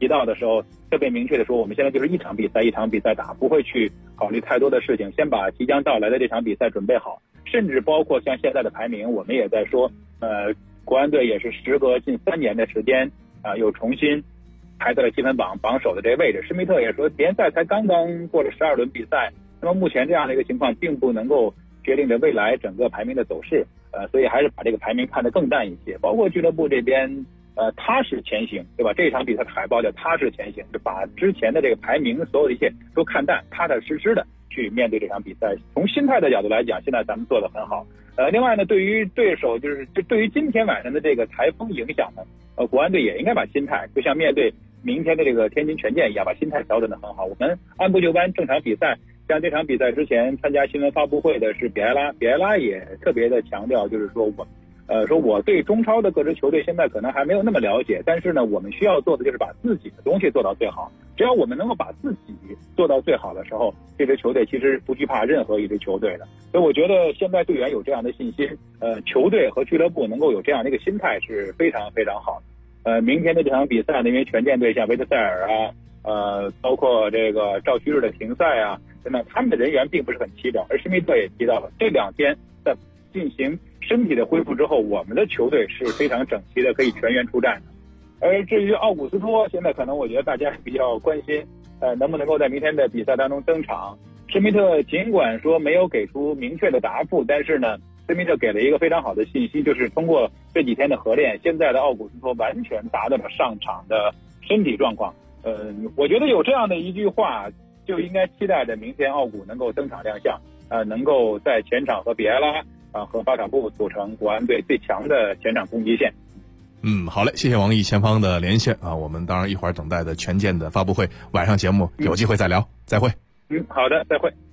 提到的时候，特别明确的说，我们现在就是一场比赛一场比赛打，不会去考虑太多的事情，先把即将到来的这场比赛准备好。甚至包括像现在的排名，我们也在说，国安队也是时隔近3年的时间又重新排在了积分榜榜首的这个位置。施密特也说，联赛才刚刚过了12轮比赛，那么目前这样的一个情况并不能够决定着未来整个排名的走势，所以还是把这个排名看得更淡一些。包括俱乐部这边，踏实前行，对吧？这场比赛的海报叫踏实前行，就把之前的这个排名所有的一切都看淡，踏踏实实的去面对这场比赛。从心态的角度来讲，现在咱们做得很好。另外呢，对于对手，就是对于今天晚上的这个台风影响呢，国安队也应该把心态，就像面对明天的这个天津权健一样，把心态调整得很好。我们按部就班，正常比赛。像这场比赛之前参加新闻发布会的是比埃拉也特别的强调，就是说我对中超的各支球队现在可能还没有那么了解，但是呢，我们需要做的就是把自己的东西做到最好。只要我们能够把自己做到最好的时候，这支球队其实不惧怕任何一支球队的。所以我觉得现在队员有这样的信心，球队和俱乐部能够有这样的一个心态是非常非常好的。明天的这场比赛呢，因为权健队像维特塞尔包括这个赵旭日的停赛等等，他们的人员并不是很齐整。而施密特也提到了，这2天在进行身体的恢复之后，我们的球队是非常整齐的，可以全员出战的。而至于奥古斯托，现在可能我觉得大家比较关心，能不能够在明天的比赛当中登场。施密特尽管说没有给出明确的答复，但是呢，施密特给了一个非常好的信息，就是通过这几天的合练，现在的奥古斯托完全达到了上场的身体状况。我觉得有这样的一句话，就应该期待着明天奥古能够登场亮相，能够在前场和比埃拉和巴卡布组成国安队最强的前场攻击线。 好嘞，谢谢王毅前方的连线我们当然一会儿等待的权健的发布会，晚上节目有机会再聊，再会。 好的，再会。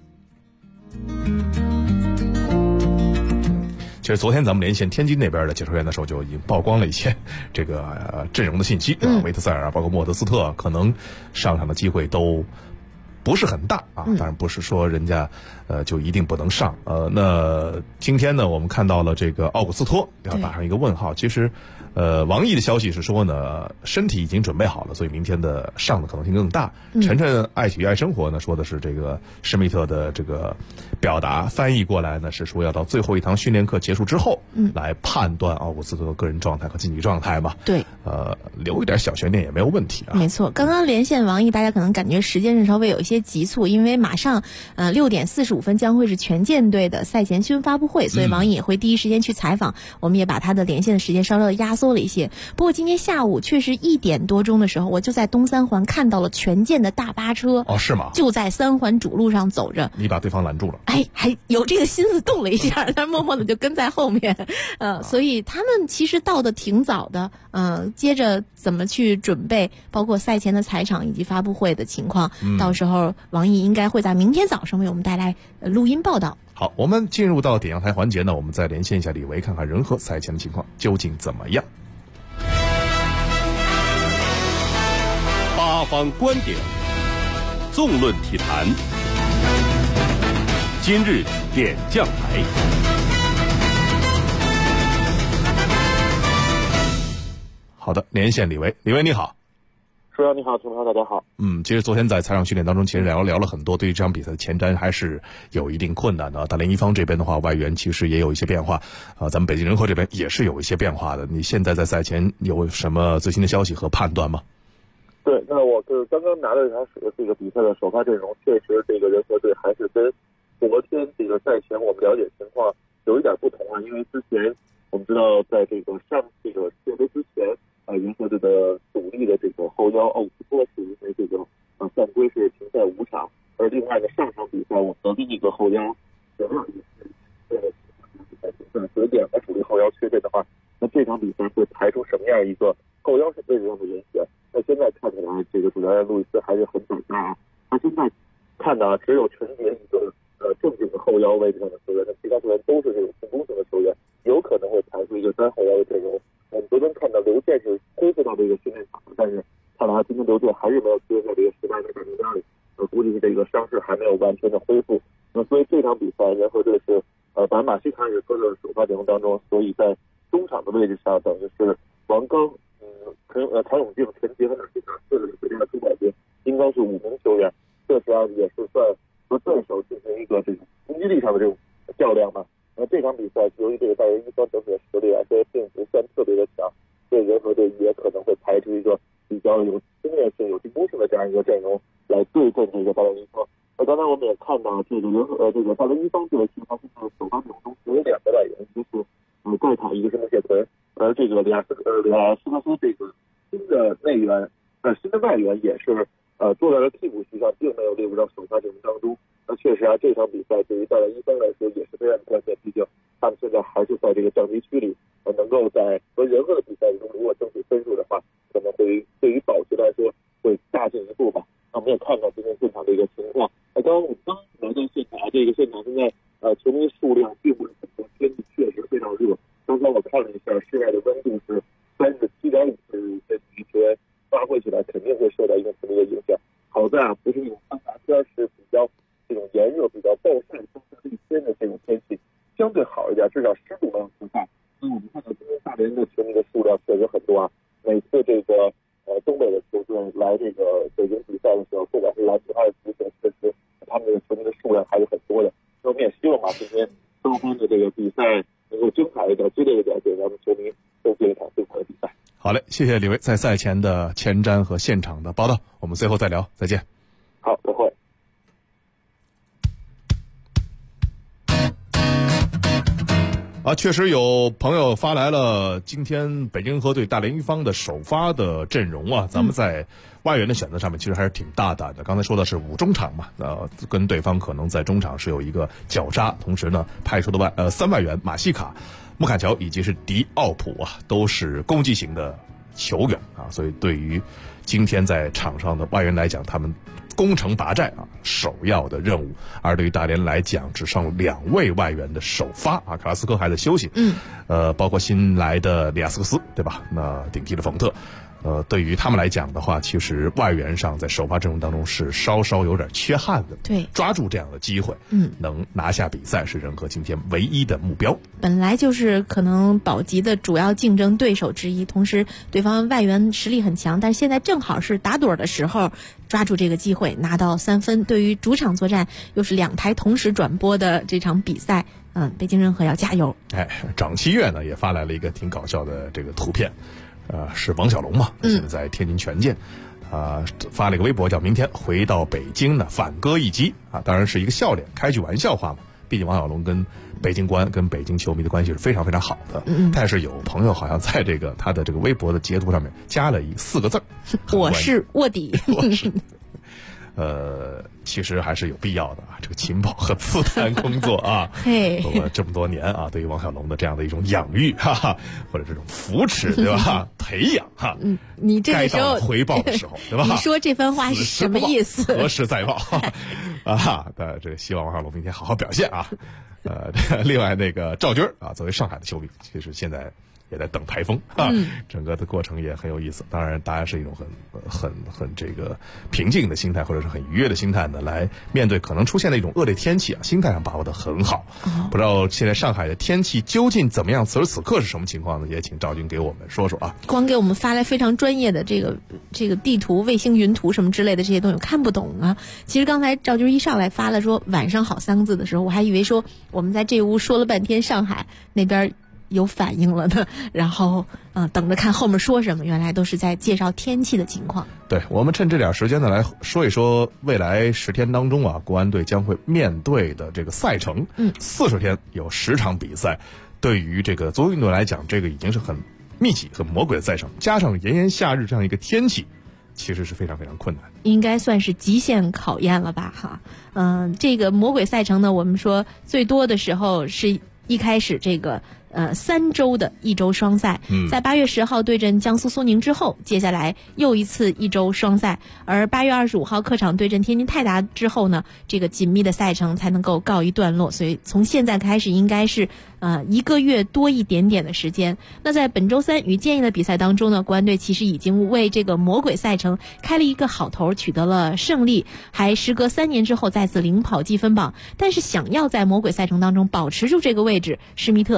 其实昨天咱们连线天津那边的解说员的时候，就已经曝光了一些这个阵容的信息维特塞尔包括莫德斯特可能上场的机会都不是很大当然不是说人家就一定不能上那今天呢，我们看到了这个奥古斯托要打上一个问号。其实王毅的消息是说呢，身体已经准备好了，所以明天的上的可能性更大。晨晨爱体育爱生活呢说的是这个施密特的这个表达翻译过来呢，是说要到最后一堂训练课结束之后来判断奥古斯特的个人状态和竞技状态嘛。 对， 留一点小悬念也没有问题没错，刚刚连线王毅，大家可能感觉时间是稍微有一些急促，因为马上6点45分将会是权健队的赛前新闻发布会，所以王毅也会第一时间去采访，我们也把他的连线的时间稍稍的压缩了一些。不过今天下午确实1点多钟的时候，我就在东三环看到了权健的大巴车。 是吗？ 就在3环主路上走着。 你把对方拦住了？ 还有这个心思动了一下，他默默的就跟在后面。所以他们其实到的挺早的。接着怎么去准备，包括赛前的采场以及发布会的情况，到时候王毅应该会在明天早上为我们带来录音报道。 好，我们进入到点阳台环节呢，我们再连线一下李维，看看仁和赛前的情况究竟怎么样。 八方观点，纵论体坛，今日点将台。 好的，连线李维，李维你好。 舒阳你好，听众朋友大家好。 其实昨天在采场训练当中，其实聊了很多，对于这场比赛的前瞻还是有一定困难的。大连一方这边的话，外援其实也有一些变化，咱们北京人和这边也是有一些变化的。你现在在赛前有什么最新的消息和判断吗？ 对，那我就是刚刚拿到这个比赛的首发阵容，确实这个人和队还是跟昨天这个赛前我们了解情况有一点不同因为之前我们知道在这个上这个世界杯之前人和队的主力的这个后腰奥古斯托是因为这个犯规是停赛5场，而另外呢上场比赛我们的另一个后腰也是比赛停赛，所以2个主力后腰缺阵的话，那这场比赛会排出什么样一个后腰位置上的人选？那现在看起来这个主教练路易斯还是很胆大他现在看的只有陈杰一个正经的后腰位置上的球员，那其他球员都是这种进攻型的球员，有可能会排出一个3后腰的阵容。我们昨天看到刘健是恢复到这个训练场，但是看来今天刘健还是没有接受这个18人大名单里，估计是这个伤势还没有完全的恢复。那所以这场比赛人和队是把马西卡也搁在首发阵容当中，所以在中场的位置上等于是王刚、常永镜、陈杰和马西卡4 应该是5名球员，确实也是算和对手进行一个这种攻击力上的这种较量嘛。这场比赛由于这个大连一方整体的实力来说并不算特别的强，所以人和队也可能会排出一个比较有经验性、有进攻性的这样一个阵容来对阵这个大连一方。刚才我们也看到这个大连一方队其实他现在首发阵容中只有2个外援，一个是盖塔，一个是穆谢屯，而这个里亚斯科斯这个新的外援也是坐在了替补席上，并没有列入到首发阵容当中。那确实这场比赛对于大连一方来说也是非常关键，毕竟他们现在还是在这个降级区里，能够在和仁和的比赛中如果争取分数的话，可能会对于保级来说会大进一步吧。那我们也看到今天现场的一个情况，刚刚来到现场，这个现场现在球迷数量并不是很多，天气确实非常热。刚才我看了一下，室外的温度是37.5度，这球员发挥起来肯定会受到一定程度的影响。好在不是那种干燥天，是比较这种炎热、比较暴晒、风沙一天的这种天气，相对好一点，至少湿度没有太大。那我们看到今天大连的球迷的数量确实很多每次这个东北的球队来这个北京比赛的时候，不管是来其他的足球，确实他们的球迷的数量还是很多的。那我们也希望今天双方的这个比赛能够精彩一点、激烈一点，给咱们球迷都进一场精彩的比赛。 好嘞，谢谢李维在赛前的前瞻和现场的报道，我们随后再聊，再见。 好，再会。 确实有朋友发来了今天北京人和对大连一方的首发的阵容咱们在外援的选择上面其实还是挺大胆的。刚才说的是5中场嘛，跟对方可能在中场是有一个绞杀，同时呢派出的3外援马西卡、穆坎乔以及是迪奥普都是攻击型的球员所以对于今天在场上的外援来讲，他们攻城拔寨首要的任务。而对于大连来讲，只剩2位外援的首发卡拉斯科还在休息，包括新来的里亚斯克斯，对吧？那顶替了冯特。对于他们来讲的话，其实外援上在首发阵容当中是稍稍有点缺憾的。 对， 抓住这样的机会，能拿下比赛是仁和今天唯一的目标。 本来就是可能保级的主要竞争对手之一，同时对方外援实力很强，但是现在正好是打盹的时候，抓住这个机会拿到3分。对于主场作战，又是2台同时转播的这场比赛，北京人和要加油。 长七月呢也发来了一个挺搞笑的这个图片。是王小龙嘛？现在在天津权健，发了一个微博，叫明天回到北京呢，反戈一击当然是一个笑脸，开句玩笑话嘛。毕竟王小龙跟北京国安、跟北京球迷的关系是非常非常好的。但是有朋友好像在这个他的这个微博的截图上面加了4个字： 我是卧底。 我是。其实还是有必要的这个情报和刺探工作做了这么多年对于王小龙的这样的一种养育或者这种扶持，对吧？培养你这个时候该到回报的时候，对吧？ 你说这番话是什么意思？ 何时再报这个希望王小龙明天好好表现另外那个赵军作为上海的球迷，其实现在也在等台风整个的过程也很有意思。当然大家是一种很这个平静的心态，或者是很愉悦的心态呢，来面对可能出现的一种恶劣天气心态上把握得很好。不知道现在上海的天气究竟怎么样，此时此刻是什么情况呢？也请赵军给我们说说光给我们发来非常专业的这个地图、卫星云图什么之类的这些东西看不懂其实刚才赵军一上来发了说晚上好3个字的时候，我还以为说我们在这屋说了半天上海那边有反应了呢，然后等着看后面说什么，原来都是在介绍天气的情况。 对，我们趁这点时间呢来说一说未来10天当中国安队将会面对的这个赛程。40天有10场比赛，对于这个足球运动来讲，这个已经是很密集、很魔鬼的赛程，加上炎炎夏日这样一个天气，其实是非常非常困难， 应该算是极限考验了吧这个魔鬼赛程呢，我们说最多的时候是一开始这个3周的1周双赛，在8月10号对阵江苏苏宁之后，接下来又一次1周双赛，而8月25号客场对阵天津泰达之后呢，这个紧密的赛程才能够告一段落。所以从现在开始应该是1个月多一点点的时间。那在本周3与建业的比赛当中呢，国安队其实已经为这个魔鬼赛程开了一个好头，取得了胜利，还时隔3年之后再次领跑积分榜。但是想要在魔鬼赛程当中保持住这个位置，施密特和他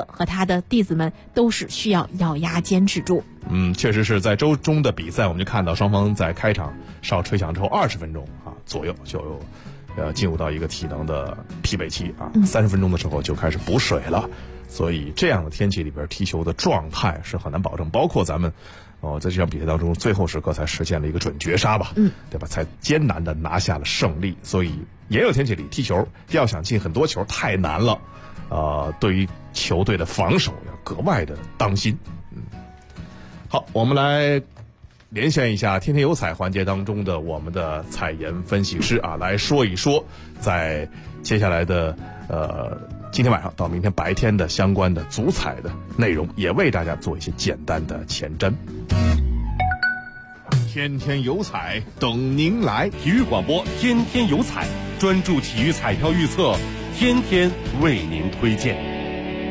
的弟子们都是需要咬牙坚持住。 确实是在周中的比赛，我们就看到双方在开场哨吹响之后20分钟左右就进入到一个体能的疲惫期30分钟的时候就开始补水了。所以这样的天气里边踢球的状态是很难保证，包括咱们在这场比赛当中最后时刻才实现了一个准绝杀吧，对吧？才艰难的拿下了胜利。所以也有天气里踢球要想进很多球太难了，对于球队的防守要格外的当心。好，我们来连线一下天天有彩环节当中的我们的彩研分析师来说一说在接下来的今天晚上到明天白天的相关的足彩的内容，也为大家做一些简单的前瞻。天天有彩等您来， 体育广播天天有彩，专注体育彩票预测，天天为您推荐。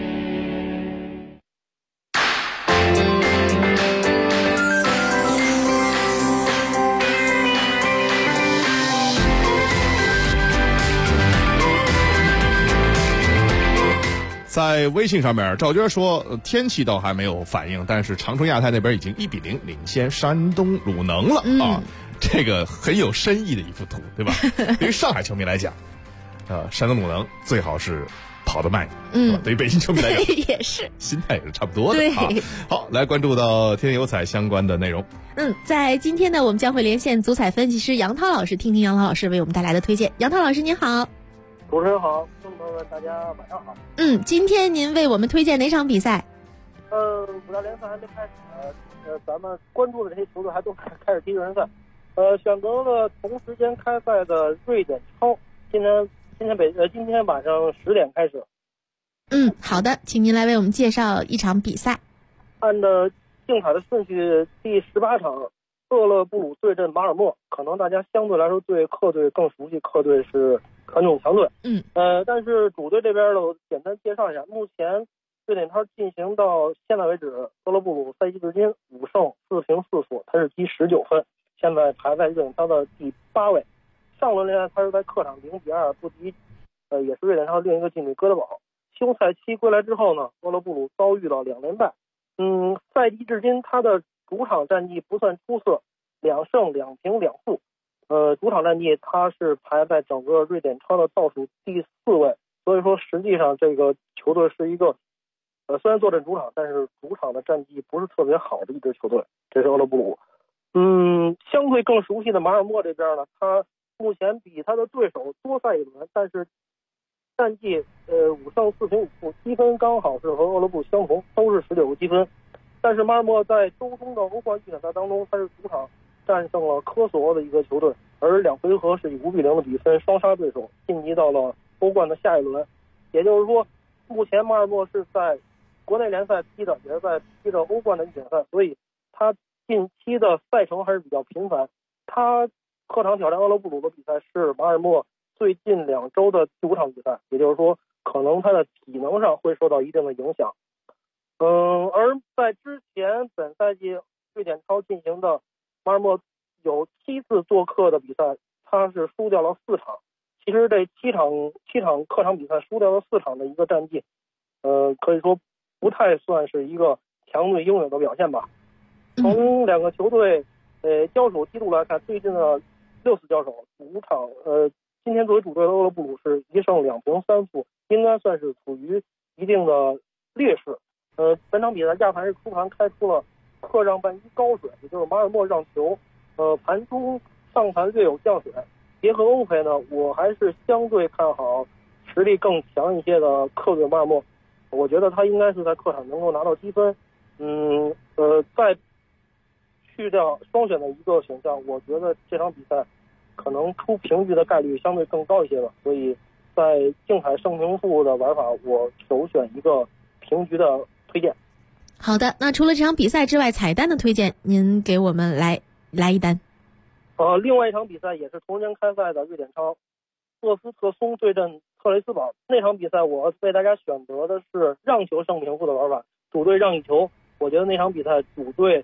在微信上面，赵娟说天气倒还没有反应，但是长春亚泰那边已经1-0领先山东鲁能了这个很有深意的一幅图，对吧？对于上海球迷来讲，山东鲁能最好是跑得慢，对于北京球迷来讲也是心态也是差不多的。 对， 好，来关注到天天有彩相关的内容。 在今天呢，我们将会连线足彩分析师杨涛老师，听听杨涛老师为我们带来的推荐。杨涛老师您好。 主持人好，听众朋友们大家晚上好。 今天您为我们推荐哪场比赛？ 五大联赛还没开始，咱们关注的这些球队还都开始踢热身赛。选择了同时间开赛的瑞典超，今天晚上10点开始。 好的，请您来为我们介绍一场比赛。 按照竞彩的顺序，第18场，厄勒布鲁对阵马尔默，可能大家相对来说对客队更熟悉，客队是传统强队。但是主队这边呢，我简单介绍一下，目前瑞典超进行到现在为止，厄勒布鲁赛季至今5胜4平4负，他是积19分，现在排在瑞典超的第8位。上轮联赛他是在客场0-2不敌，也是瑞典超另一个劲旅哥德堡。休赛期归来之后呢，厄勒布鲁遭遇了2连败。赛季至今他的主场战绩不算出色，2胜2平2负。主场战绩他是排在整个瑞典超的倒数第4位，所以说实际上这个球队是一个虽然坐镇主场，但是主场的战绩不是特别好的一支球队，这是厄勒布鲁。相对更熟悉的马尔默这边呢，他目前比他的对手多赛一轮，但是战绩5胜4平5负，积分刚好是和厄勒布相同，都是19个积分。但是马尔默在周中的欧冠预选赛当中，他是主场战胜了科索沃的一个球队，而2回合是以5-0的比分双杀对手，晋级到了欧冠的下一轮。也就是说，目前马尔默是在国内联赛踢的，也是在踢着欧冠的预选赛，所以他近期的赛程还是比较频繁。他客场挑战厄勒布鲁的比赛是马尔默最近2周的第5场比赛，也就是说，可能他的体能上会受到一定的影响。而在之前本赛季瑞典超进行的马尔默有7次做客的比赛，他是输掉了4场。其实这七场客场比赛输掉了4场的一个战绩，可以说不太算是一个强队应有的表现吧。从2个球队交手记录来看，最近的6次交手，主场今天作为主队的厄勒布鲁是1胜2平3负，应该算是处于一定的劣势。本场比赛亚盘是出盘开出了客让半1高水，也就是马尔默让球，盘中上盘略有降水。结合欧赔呢，我还是相对看好实力更强一些的客队马尔默，我觉得他应该是在客场能够拿到积分。再去掉双选的一个选项，我觉得这场比赛可能出平局的概率相对更高一些吧，所以在竞彩胜平负的玩法，我首选一个平局的推荐。 好的，那除了这场比赛之外，彩单的推荐您给我们来一单。 另外一场比赛也是同时间开赛的瑞典超，厄斯特松对阵特雷斯堡。那场比赛我为大家选择的是让球胜平负的玩法，主队让1球。我觉得那场比赛主队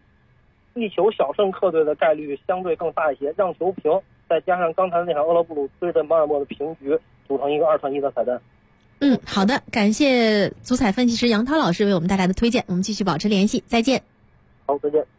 1球小胜客队的概率相对更大一些，让球平，再加上刚才那场厄勒布鲁对阵马尔默的平局，组成一个2-1的彩蛋。 好的，感谢足彩分析师杨涛老师为我们带来的推荐，我们继续保持联系，再见。 好，再见。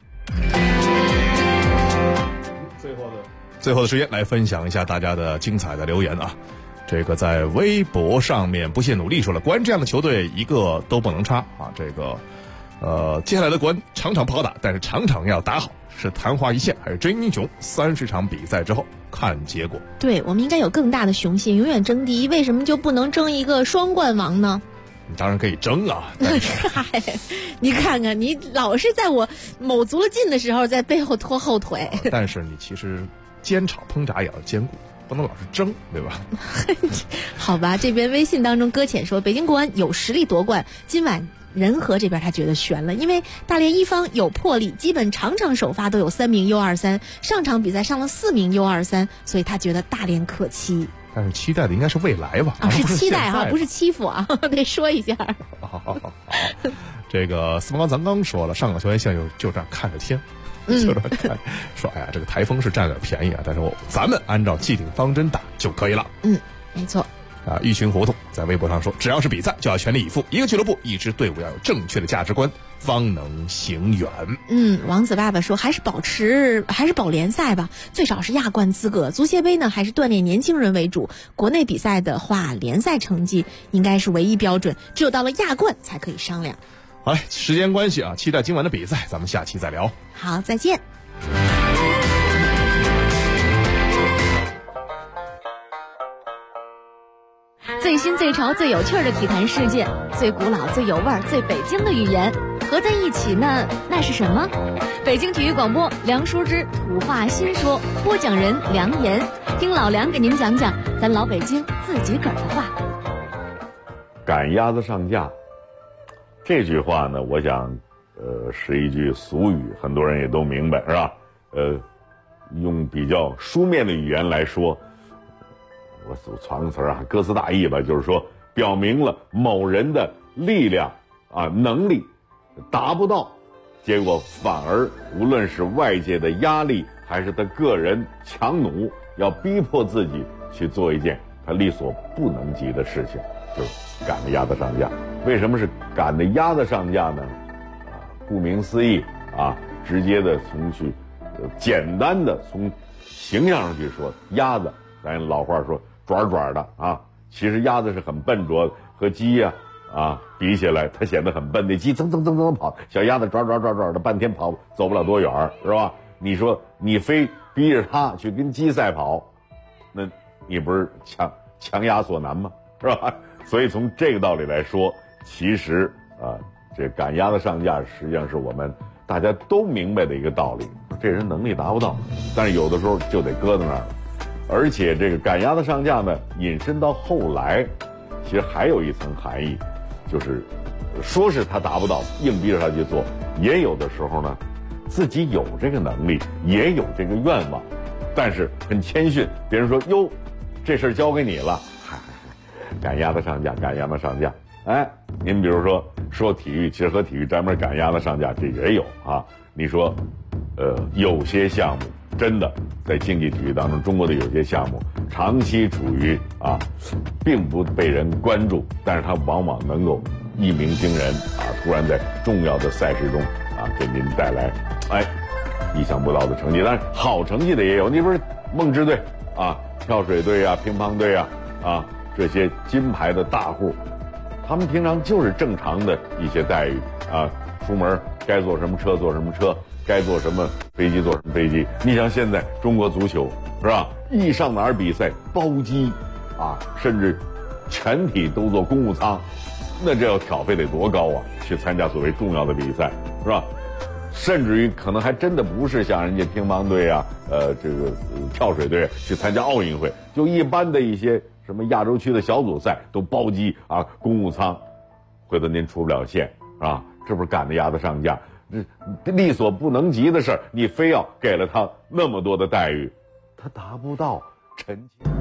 最后的时间来分享一下大家的精彩的留言啊。这个在微博上面不懈努力说了，国安这样的球队一个都不能差啊。这个接下来的国安场场不好打，但是场场要打好，是昙花一现还是真英雄？30场比赛之后看结果。 对，我们应该有更大的雄心，永远争第一。为什么就不能争一个双冠王呢？ 你当然可以争啊！ 嗨，你看看，你老是在我卯足了劲的时候在背后拖后腿。 但是你其实煎炒烹炸也要兼顾，不能老是争，对吧？ 好吧，这边微信当中搁浅说，北京国安有实力夺冠，今晚仁和这边他觉得悬了，因为大连一方有魄力，基本场场首发都有3名 U23， 上场比赛上了4名 U23， 所以他觉得大连可期。 但是期待的应该是未来吧？ 是期待啊，不是欺负啊，得说一下。 好，这个司马刚咱刚说了，上港球员现在就这样看着天。就这看，说哎呀，这个台风是占点便宜啊，但是咱们按照既定方针打就可以了。 没错。 一群胡同在微博上说，只要是比赛就要全力以赴，一个俱乐部一支队伍要有正确的价值观，方能行远。 王子爸爸说，还是保联赛吧，最少是亚冠资格。足协杯呢，还是锻炼年轻人为主。国内比赛的话，联赛成绩应该是唯一标准，只有到了亚冠才可以商量。 好嘞，时间关系啊，期待今晚的比赛，咱们下期再聊。 好，再见。 最新最潮最有趣的体坛事件，最古老最有味儿最北京的语言合在一起呢，那是什么？北京体育广播梁淑之土话新说，播讲人梁岩，听老梁给您讲讲咱老北京自己个儿的话。 赶鸭子上架这句话呢，我想是一句俗语，很多人也都明白，是吧？用比较书面的语言来说，我传个词啊，歌词大意吧，就是说表明了某人的力量啊能力达不到，结果反而无论是外界的压力还是他个人强弩，要逼迫自己去做一件他力所不能及的事情，就是赶着鸭子上架。为什么是赶着鸭子上架呢？顾名思义啊，直接的简单的从形象上去说，鸭子咱老话说爪爪的啊，其实鸭子是很笨拙的，和鸡呀比起来，它显得很笨。那鸡噌噌噌噌跑，小鸭子爪爪爪爪的半天走不了多远，是吧？你说你非逼着它去跟鸡赛跑，那你不是强鸭所难吗？是吧？所以从这个道理来说，其实这赶鸭子上架实际上是我们大家都明白的一个道理，这人能力达不到，但是有的时候就得搁在那儿。而且这个赶鸭子上架呢，引申到后来，其实还有一层含义，就是说是他达不到，硬逼着他去做，也有的时候呢，自己有这个能力，也有这个愿望，但是很谦逊，别人说哟，这事儿交给你了，赶鸭子上架，赶鸭子上架。哎，您比如说体育，其实和体育沾边赶鸭子上架，这也有啊。你说，有些项目真的在竞技体育当中，中国的有些项目长期处于并不被人关注，但是它往往能够一鸣惊人啊！突然在重要的赛事中给您带来意想不到的成绩。当然，好成绩的也有，你不是梦之队跳水队乒乓队这些金牌的大户。他们平常就是正常的一些待遇出门该坐什么车坐什么车，该坐什么飞机坐什么飞机。你像现在中国足球是吧？一上哪儿比赛包机甚至全体都坐公务舱，那这要挑费得多高啊！去参加所谓重要的比赛是吧？甚至于可能还真的不是像人家乒乓队这个跳水队去参加奥运会，就一般的一些什么亚洲区的小组赛都包机公务舱，回头您出不了线这不是赶着鸭子上架，这力所不能及的事儿，你非要给了他那么多的待遇，他达不到。陈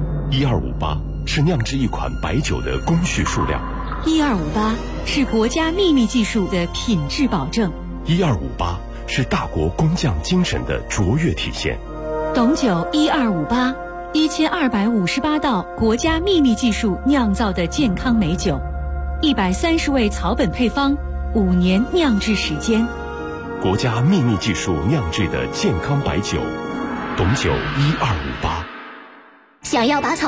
1258是酿制一款白酒的工序数量 ，1258是国家秘密技术的品质保证 ，1258是大国工匠精神的卓越体现。 懂酒1258， 1258道国家秘密技术酿造的健康美酒，130味草本配方，5年酿制时间。 国家秘密技术酿制的健康白酒，董酒1258。 想要把草